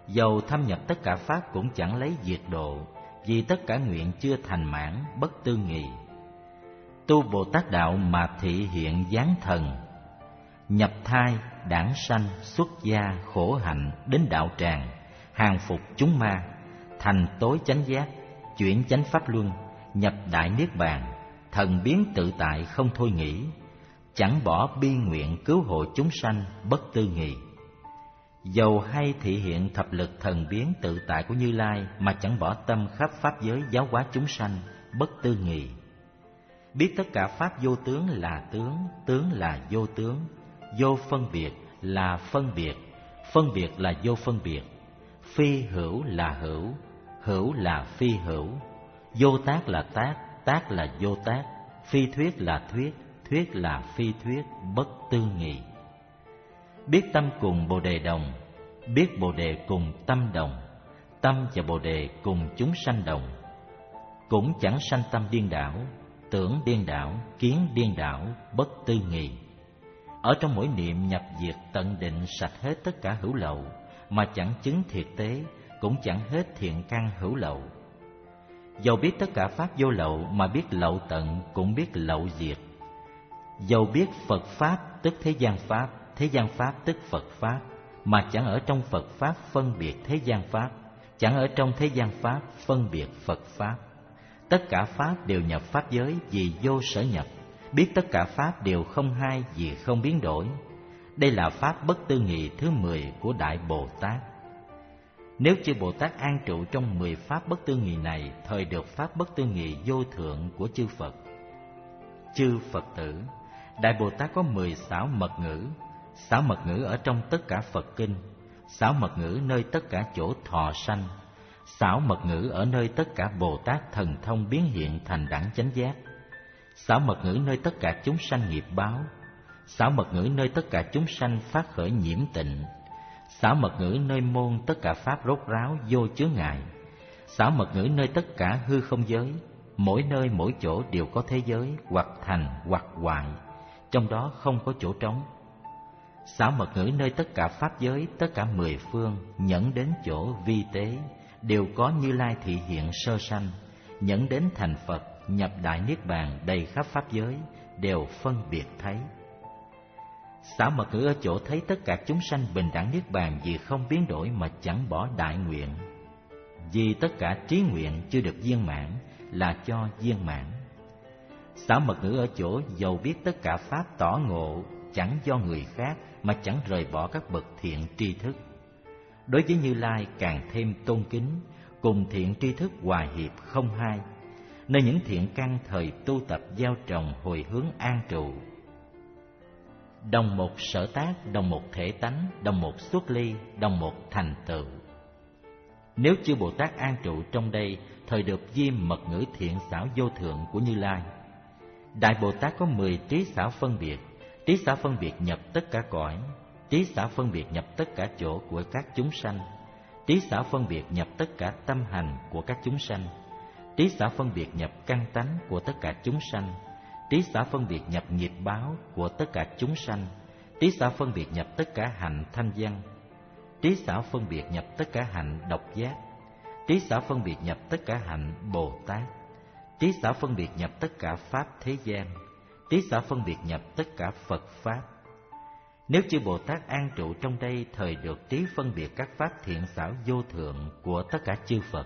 Dầu thâm nhập tất cả pháp cũng chẳng lấy diệt độ, vì tất cả nguyện chưa thành mãn, bất tư nghì. Tu Bồ Tát đạo mà thị hiện dáng thần, nhập thai, đản sanh, xuất gia, khổ hạnh, đến đạo tràng, hàng phục chúng ma, thành tối chánh giác, chuyển chánh pháp luân, nhập đại niết bàn, thần biến tự tại không thôi nghĩ, chẳng bỏ bi nguyện cứu hộ chúng sanh, bất tư nghì. Dầu hay thị hiện thập lực thần biến tự tại của Như Lai mà chẳng bỏ tâm khắp pháp giới giáo hóa chúng sanh, bất tư nghì. Biết tất cả pháp vô tướng là tướng, tướng là vô tướng, vô phân biệt là phân biệt, phân biệt là vô phân biệt, phi hữu là hữu, hữu là phi hữu, vô tác là tác, tác là vô tác, phi thuyết là thuyết, thuyết là phi thuyết, bất tư nghì. Biết tâm cùng Bồ Đề đồng, biết Bồ Đề cùng tâm đồng, tâm và Bồ Đề cùng chúng sanh đồng, cũng chẳng sanh tâm điên đảo, tưởng điên đảo, kiến điên đảo, bất tư nghì. Ở trong mỗi niệm nhập diệt tận định sạch hết tất cả hữu lậu, mà chẳng chứng thiệt tế, cũng chẳng hết thiện căn hữu lậu. Dầu biết tất cả pháp vô lậu mà biết lậu tận, cũng biết lậu diệt. Dầu biết Phật pháp tức thế gian pháp, thế gian pháp tức Phật pháp, mà chẳng ở trong Phật pháp phân biệt thế gian pháp, chẳng ở trong thế gian pháp phân biệt Phật pháp. Tất cả pháp đều nhập pháp giới vì vô sở nhập, biết tất cả pháp đều không hai vì không biến đổi. Đây là pháp bất tư nghì thứ mười của Đại Bồ Tát. Nếu chư Bồ Tát an trụ trong mười pháp bất tư nghì này, thời được pháp bất tư nghì vô thượng của chư Phật. Chư Phật tử, Đại Bồ Tát có mười xảo mật ngữ. Xảo mật ngữ ở trong tất cả Phật kinh, xảo mật ngữ nơi tất cả chỗ thọ sanh, xảo mật ngữ ở nơi tất cả Bồ Tát thần thông biến hiện thành đẳng chánh giác, xảo mật ngữ nơi tất cả chúng sanh nghiệp báo, xảo mật ngữ nơi tất cả chúng sanh phát khởi nhiễm tịnh, xảo mật ngữ nơi môn tất cả pháp rốt ráo vô chướng ngại, xảo mật ngữ nơi tất cả hư không giới, mỗi nơi mỗi chỗ đều có thế giới, hoặc thành hoặc hoại, trong đó không có chỗ trống. Xảo mật ngữ nơi tất cả pháp giới, tất cả mười phương, nhẫn đến chỗ vi tế, đều có Như Lai thị hiện sơ sanh, nhẫn đến thành Phật, nhập đại niết bàn đầy khắp pháp giới, đều phân biệt thấy. Xảo mật ngữ ở chỗ thấy tất cả chúng sanh bình đẳng niết bàn vì không biến đổi mà chẳng bỏ đại nguyện, vì tất cả trí nguyện chưa được viên mãn là cho viên mãn. Xảo mật ngữ ở chỗ dầu biết tất cả pháp tỏ ngộ chẳng do người khác mà chẳng rời bỏ các bậc thiện tri thức. Đối với Như Lai càng thêm tôn kính, cùng thiện tri thức hòa hiệp không hai, nơi những thiện căn thời tu tập gieo trồng hồi hướng an trụ. Đồng một sở tác, đồng một thể tánh, đồng một xuất ly, đồng một thành tựu. Nếu chư Bồ Tát an trụ trong đây, thời được diêm mật ngữ thiện xảo vô thượng của Như Lai. Đại Bồ Tát có mười trí xảo phân biệt, trí xảo phân biệt nhập tất cả cõi, trí xảo phân biệt nhập tất cả chỗ của các chúng sanh, trí xảo phân biệt nhập tất cả tâm hành của các chúng sanh, trí xảo phân biệt nhập căn tánh của tất cả chúng sanh, trí xảo phân biệt nhập nghiệp báo của tất cả chúng sanh, trí xảo phân biệt nhập tất cả hạnh thanh văn, trí xảo phân biệt nhập tất cả hạnh độc giác, trí xảo phân biệt nhập tất cả hạnh Bồ Tát, trí xảo phân biệt nhập tất cả pháp thế gian, trí xảo phân biệt nhập tất cả Phật pháp. Nếu chư Bồ Tát an trụ trong đây, thời được trí phân biệt các pháp thiện xảo vô thượng của tất cả chư Phật.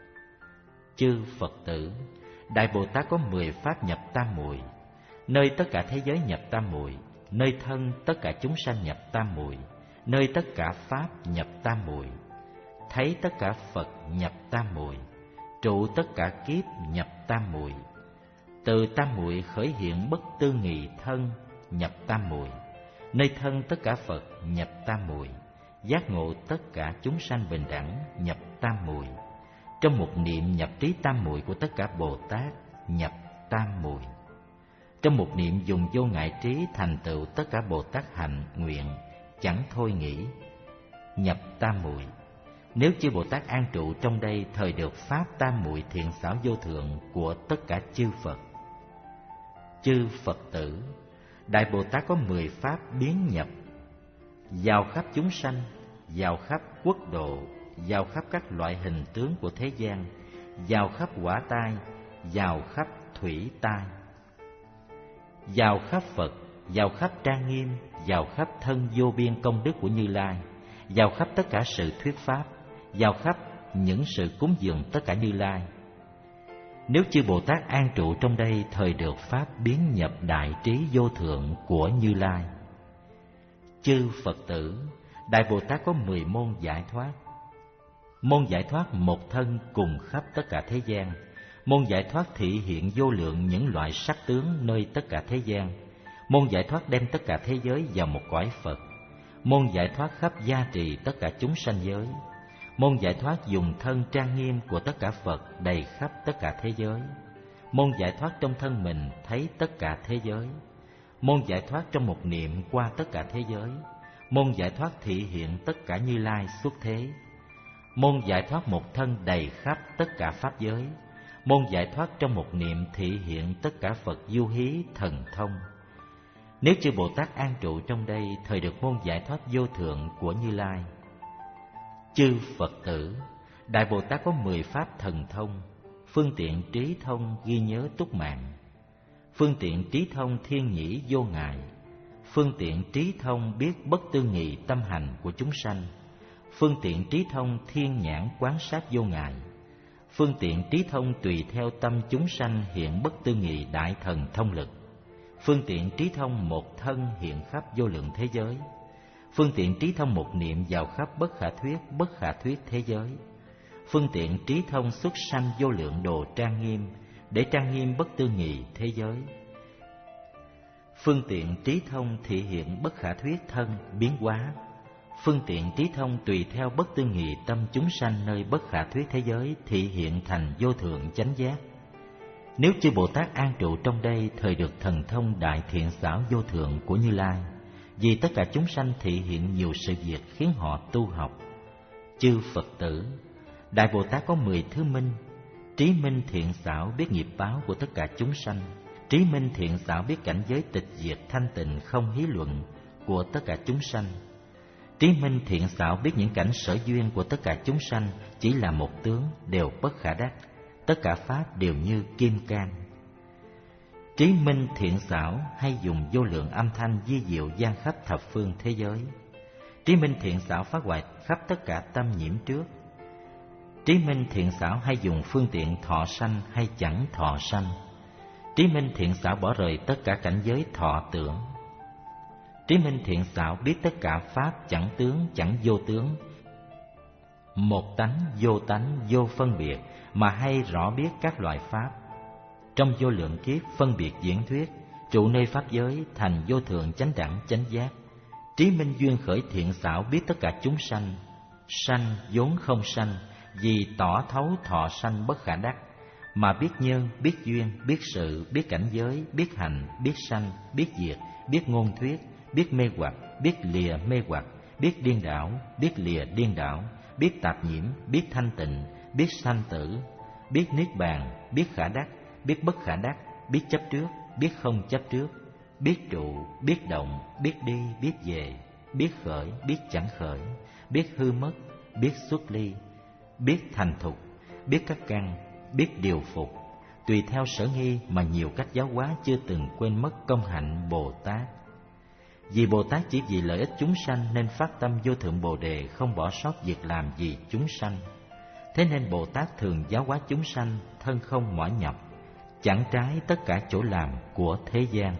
Chư Phật tử, Đại Bồ Tát có mười pháp nhập tam muội, nơi tất cả thế giới nhập tam muội, nơi thân tất cả chúng sanh nhập tam muội, nơi tất cả pháp nhập tam muội, thấy tất cả Phật nhập tam muội, trụ tất cả kiếp nhập tam muội, từ tam muội khởi hiện bất tư nghì thân nhập tam muội, nơi thân tất cả Phật nhập tam muội, giác ngộ tất cả chúng sanh bình đẳng nhập tam muội, trong một niệm nhập trí tam muội của tất cả Bồ Tát nhập tam muội, trong một niệm dùng vô ngại trí thành tựu tất cả Bồ Tát hạnh nguyện chẳng thôi nghĩ nhập tam muội. Nếu chư Bồ Tát an trụ trong đây, thời được pháp tam muội thiện xảo vô thượng của tất cả chư Phật. Chư Phật tử, Đại Bồ Tát có mười pháp biến nhập, vào khắp chúng sanh, vào khắp quốc độ, vào khắp các loại hình tướng của thế gian, vào khắp quả tai, vào khắp thủy tai, vào khắp Phật, vào khắp trang nghiêm, vào khắp thân vô biên công đức của Như Lai, vào khắp tất cả sự thuyết pháp, vào khắp những sự cúng dường tất cả Như Lai. Nếu chư Bồ Tát an trụ trong đây, thời được pháp biến nhập đại trí vô thượng của Như Lai. Chư Phật tử, Đại Bồ Tát có mười môn giải thoát. Môn giải thoát một thân cùng khắp tất cả thế gian. Môn giải thoát thị hiện vô lượng những loại sắc tướng nơi tất cả thế gian. Môn giải thoát đem tất cả thế giới vào một cõi Phật. Môn giải thoát khắp gia trì tất cả chúng sanh giới. Môn giải thoát dùng thân trang nghiêm của tất cả Phật đầy khắp tất cả thế giới. Môn giải thoát trong thân mình thấy tất cả thế giới. Môn giải thoát trong một niệm qua tất cả thế giới. Môn giải thoát thị hiện tất cả Như Lai xuất thế. Môn giải thoát một thân đầy khắp tất cả pháp giới. Môn giải thoát trong một niệm thị hiện tất cả Phật du hí thần thông. Nếu chư Bồ Tát an trụ trong đây, thời được môn giải thoát vô thượng của Như Lai. Chư Phật tử, Đại Bồ Tát có mười pháp thần thông, phương tiện trí thông ghi nhớ túc mạng, phương tiện trí thông thiên nhĩ vô ngại, phương tiện trí thông biết bất tư nghị tâm hành của chúng sanh, phương tiện trí thông thiên nhãn quán sát vô ngại, phương tiện trí thông tùy theo tâm chúng sanh hiện bất tư nghị đại thần thông lực, phương tiện trí thông một thân hiện khắp vô lượng thế giới, phương tiện trí thông một niệm vào khắp bất khả thuyết bất khả thuyết thế giới, phương tiện trí thông xuất sanh vô lượng đồ trang nghiêm để trang nghiêm bất tư nghị thế giới, phương tiện trí thông thị hiện bất khả thuyết thân biến hóa, phương tiện trí thông tùy theo bất tư nghị tâm chúng sanh nơi bất khả thuyết thế giới thị hiện thành vô thượng chánh giác. Nếu chư Bồ Tát an trụ trong đây, thời được thần thông đại thiện xảo vô thượng của Như Lai. Vì tất cả chúng sanh thị hiện nhiều sự việc khiến họ tu học. Chư Phật tử, Đại Bồ Tát có mười thứ minh: trí minh thiện xảo biết nghiệp báo của tất cả chúng sanh, trí minh thiện xảo biết cảnh giới tịch diệt thanh tịnh không hí luận của tất cả chúng sanh, trí minh thiện xảo biết những cảnh sở duyên của tất cả chúng sanh chỉ là một tướng, đều bất khả đắc, tất cả pháp đều như kim cang. Trí minh thiện xảo hay dùng vô lượng âm thanh di diệu gian khắp thập phương thế giới. Trí minh thiện xảo phá hoại khắp tất cả tâm nhiễm trước. Trí minh thiện xảo hay dùng phương tiện thọ sanh hay chẳng thọ sanh. Trí minh thiện xảo bỏ rời tất cả cảnh giới thọ tưởng. Trí minh thiện xảo biết tất cả pháp chẳng tướng chẳng vô tướng, một tánh vô tánh vô phân biệt, mà hay rõ biết các loại pháp. Trong vô lượng kiếp phân biệt diễn thuyết, trụ nơi pháp giới thành vô thượng chánh đẳng chánh giác. Trí minh duyên khởi thiện xảo biết tất cả chúng sanh, sanh vốn không sanh, vì tỏ thấu thọ sanh bất khả đắc, mà biết nhân, biết duyên, biết sự, biết cảnh giới, biết hành, biết sanh, biết diệt, biết ngôn thuyết, biết mê hoặc, biết lìa mê hoặc, biết điên đảo, biết lìa điên đảo, biết tạp nhiễm, biết thanh tịnh, biết sanh tử, biết niết bàn, biết khả đắc, biết bất khả đắc, biết chấp trước, biết không chấp trước, biết trụ, biết động, biết đi, biết về, biết khởi, biết chẳng khởi, biết hư mất, biết xuất ly, biết thành thục, biết các căn, biết điều phục, tùy theo sở nghi mà nhiều cách giáo hóa chưa từng quên mất công hạnh Bồ Tát. Vì Bồ Tát chỉ vì lợi ích chúng sanh nên phát tâm vô thượng Bồ Đề, không bỏ sót việc làm vì chúng sanh. Thế nên Bồ Tát thường giáo hóa chúng sanh, thân không mỏi nhọc, chẳng trái tất cả chỗ làm của thế gian.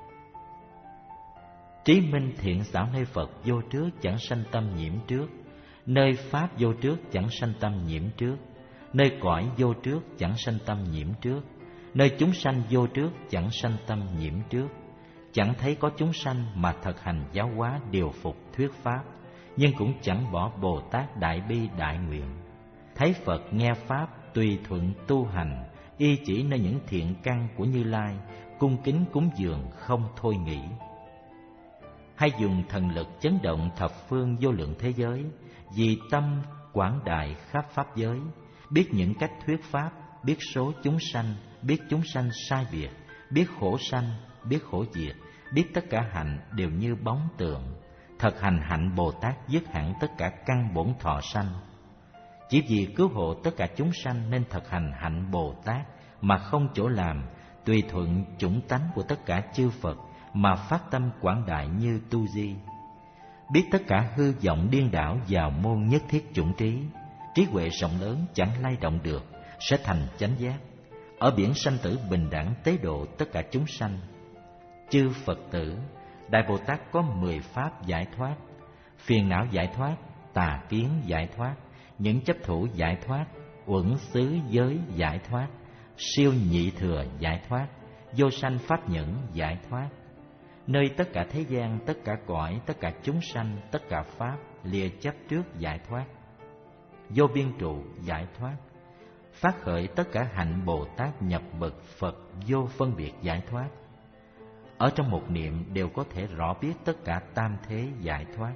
Trí minh thiện xảo nơi Phật vô trước chẳng sanh tâm nhiễm trước, nơi Pháp vô trước chẳng sanh tâm nhiễm trước, nơi cõi vô trước chẳng sanh tâm nhiễm trước, nơi chúng sanh vô trước chẳng sanh tâm nhiễm trước. Chẳng thấy có chúng sanh mà thực hành giáo hóa điều phục thuyết pháp, nhưng cũng chẳng bỏ Bồ Tát đại bi đại nguyện. Thấy Phật nghe Pháp tùy thuận tu hành, y chỉ nơi những thiện căn của Như Lai, cung kính cúng dường không thôi nghỉ. Hay dùng thần lực chấn động thập phương vô lượng thế giới, vì tâm quảng đại khắp pháp giới, biết những cách thuyết pháp, biết số chúng sanh, biết chúng sanh sai biệt, biết khổ sanh, biết khổ diệt, biết tất cả hạnh đều như bóng tượng, thật hành hạnh Bồ Tát dứt hẳn tất cả căn bổn thọ sanh. Chỉ vì cứu hộ tất cả chúng sanh nên thực hành hạnh Bồ Tát mà không chỗ làm, tùy thuận chủng tánh của tất cả chư Phật mà phát tâm quảng đại như tu di. Biết tất cả hư vọng điên đảo vào môn nhất thiết chủng trí, trí huệ rộng lớn chẳng lay động được, sẽ thành chánh giác. Ở biển sanh tử bình đẳng tế độ tất cả chúng sanh. Chư Phật tử, Đại Bồ Tát có mười pháp giải thoát: phiền não giải thoát, tà kiến giải thoát, những chấp thủ giải thoát, uẩn xứ giới giải thoát, siêu nhị thừa giải thoát, vô sanh pháp nhẫn giải thoát. Nơi tất cả thế gian, tất cả cõi, tất cả chúng sanh, tất cả pháp lìa chấp trước giải thoát, vô biên trụ giải thoát, phát khởi tất cả hạnh Bồ Tát nhập bậc Phật vô phân biệt giải thoát. Ở trong một niệm đều có thể rõ biết tất cả tam thế giải thoát.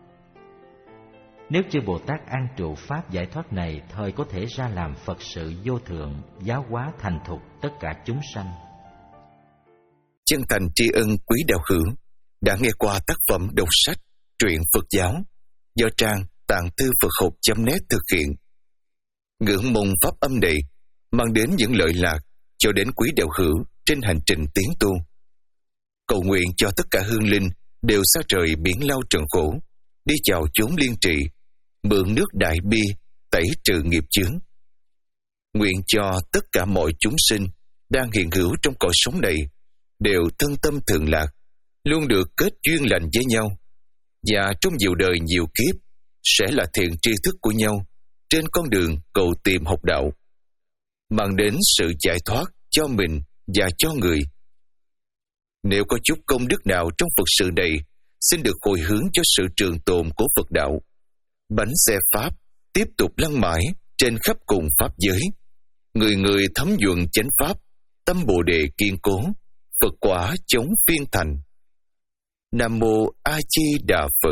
Nếu chư Bồ Tát an trụ pháp giải thoát này, thời có thể ra làm Phật sự vô thượng, giáo hóa thành thục tất cả chúng sanh. Chân thành tri ân quý đạo hữu đã nghe qua tác phẩm đọc sách truyện Phật giáo do trang tạng thư Phật học chấm net thực hiện. Ngưỡng mong pháp âm này mang đến những lợi lạc cho đến quý đạo hữu trên hành trình tiến tu. Cầu nguyện cho tất cả hương linh đều xa rời biển lao trần khổ, đi vào chốn liên trì, mượn nước đại bi tẩy trừ nghiệp chướng. Nguyện cho tất cả mọi chúng sinh đang hiện hữu trong cõi sống này đều thân tâm thường lạc, luôn được kết duyên lành với nhau, và trong nhiều đời nhiều kiếp sẽ là thiện tri thức của nhau trên con đường cầu tìm học đạo, mang đến sự giải thoát cho mình và cho người. Nếu có chút công đức nào trong Phật sự này, xin được hồi hướng cho sự trường tồn của Phật đạo. Bánh xe Pháp tiếp tục lăn mãi trên khắp cùng Pháp giới. Người người thấm nhuận chánh Pháp, tâm Bồ Đề kiên cố, Phật quả chống phiên thành. Nam Mô A Di Đà Phật.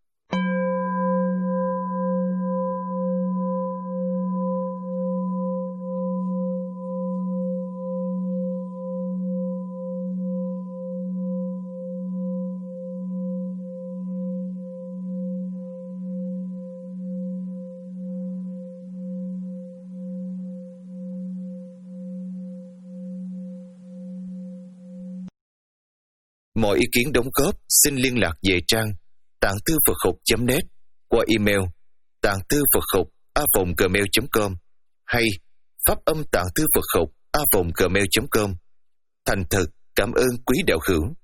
Mọi ý kiến đóng góp xin liên lạc về trang tạng thư Phật học chấm net qua email tạng thư Phật học a vòng gmail chấm com hay pháp âm tạng thư Phật học a vòng gmail chấm com. Thành thật cảm ơn quý đạo hữu.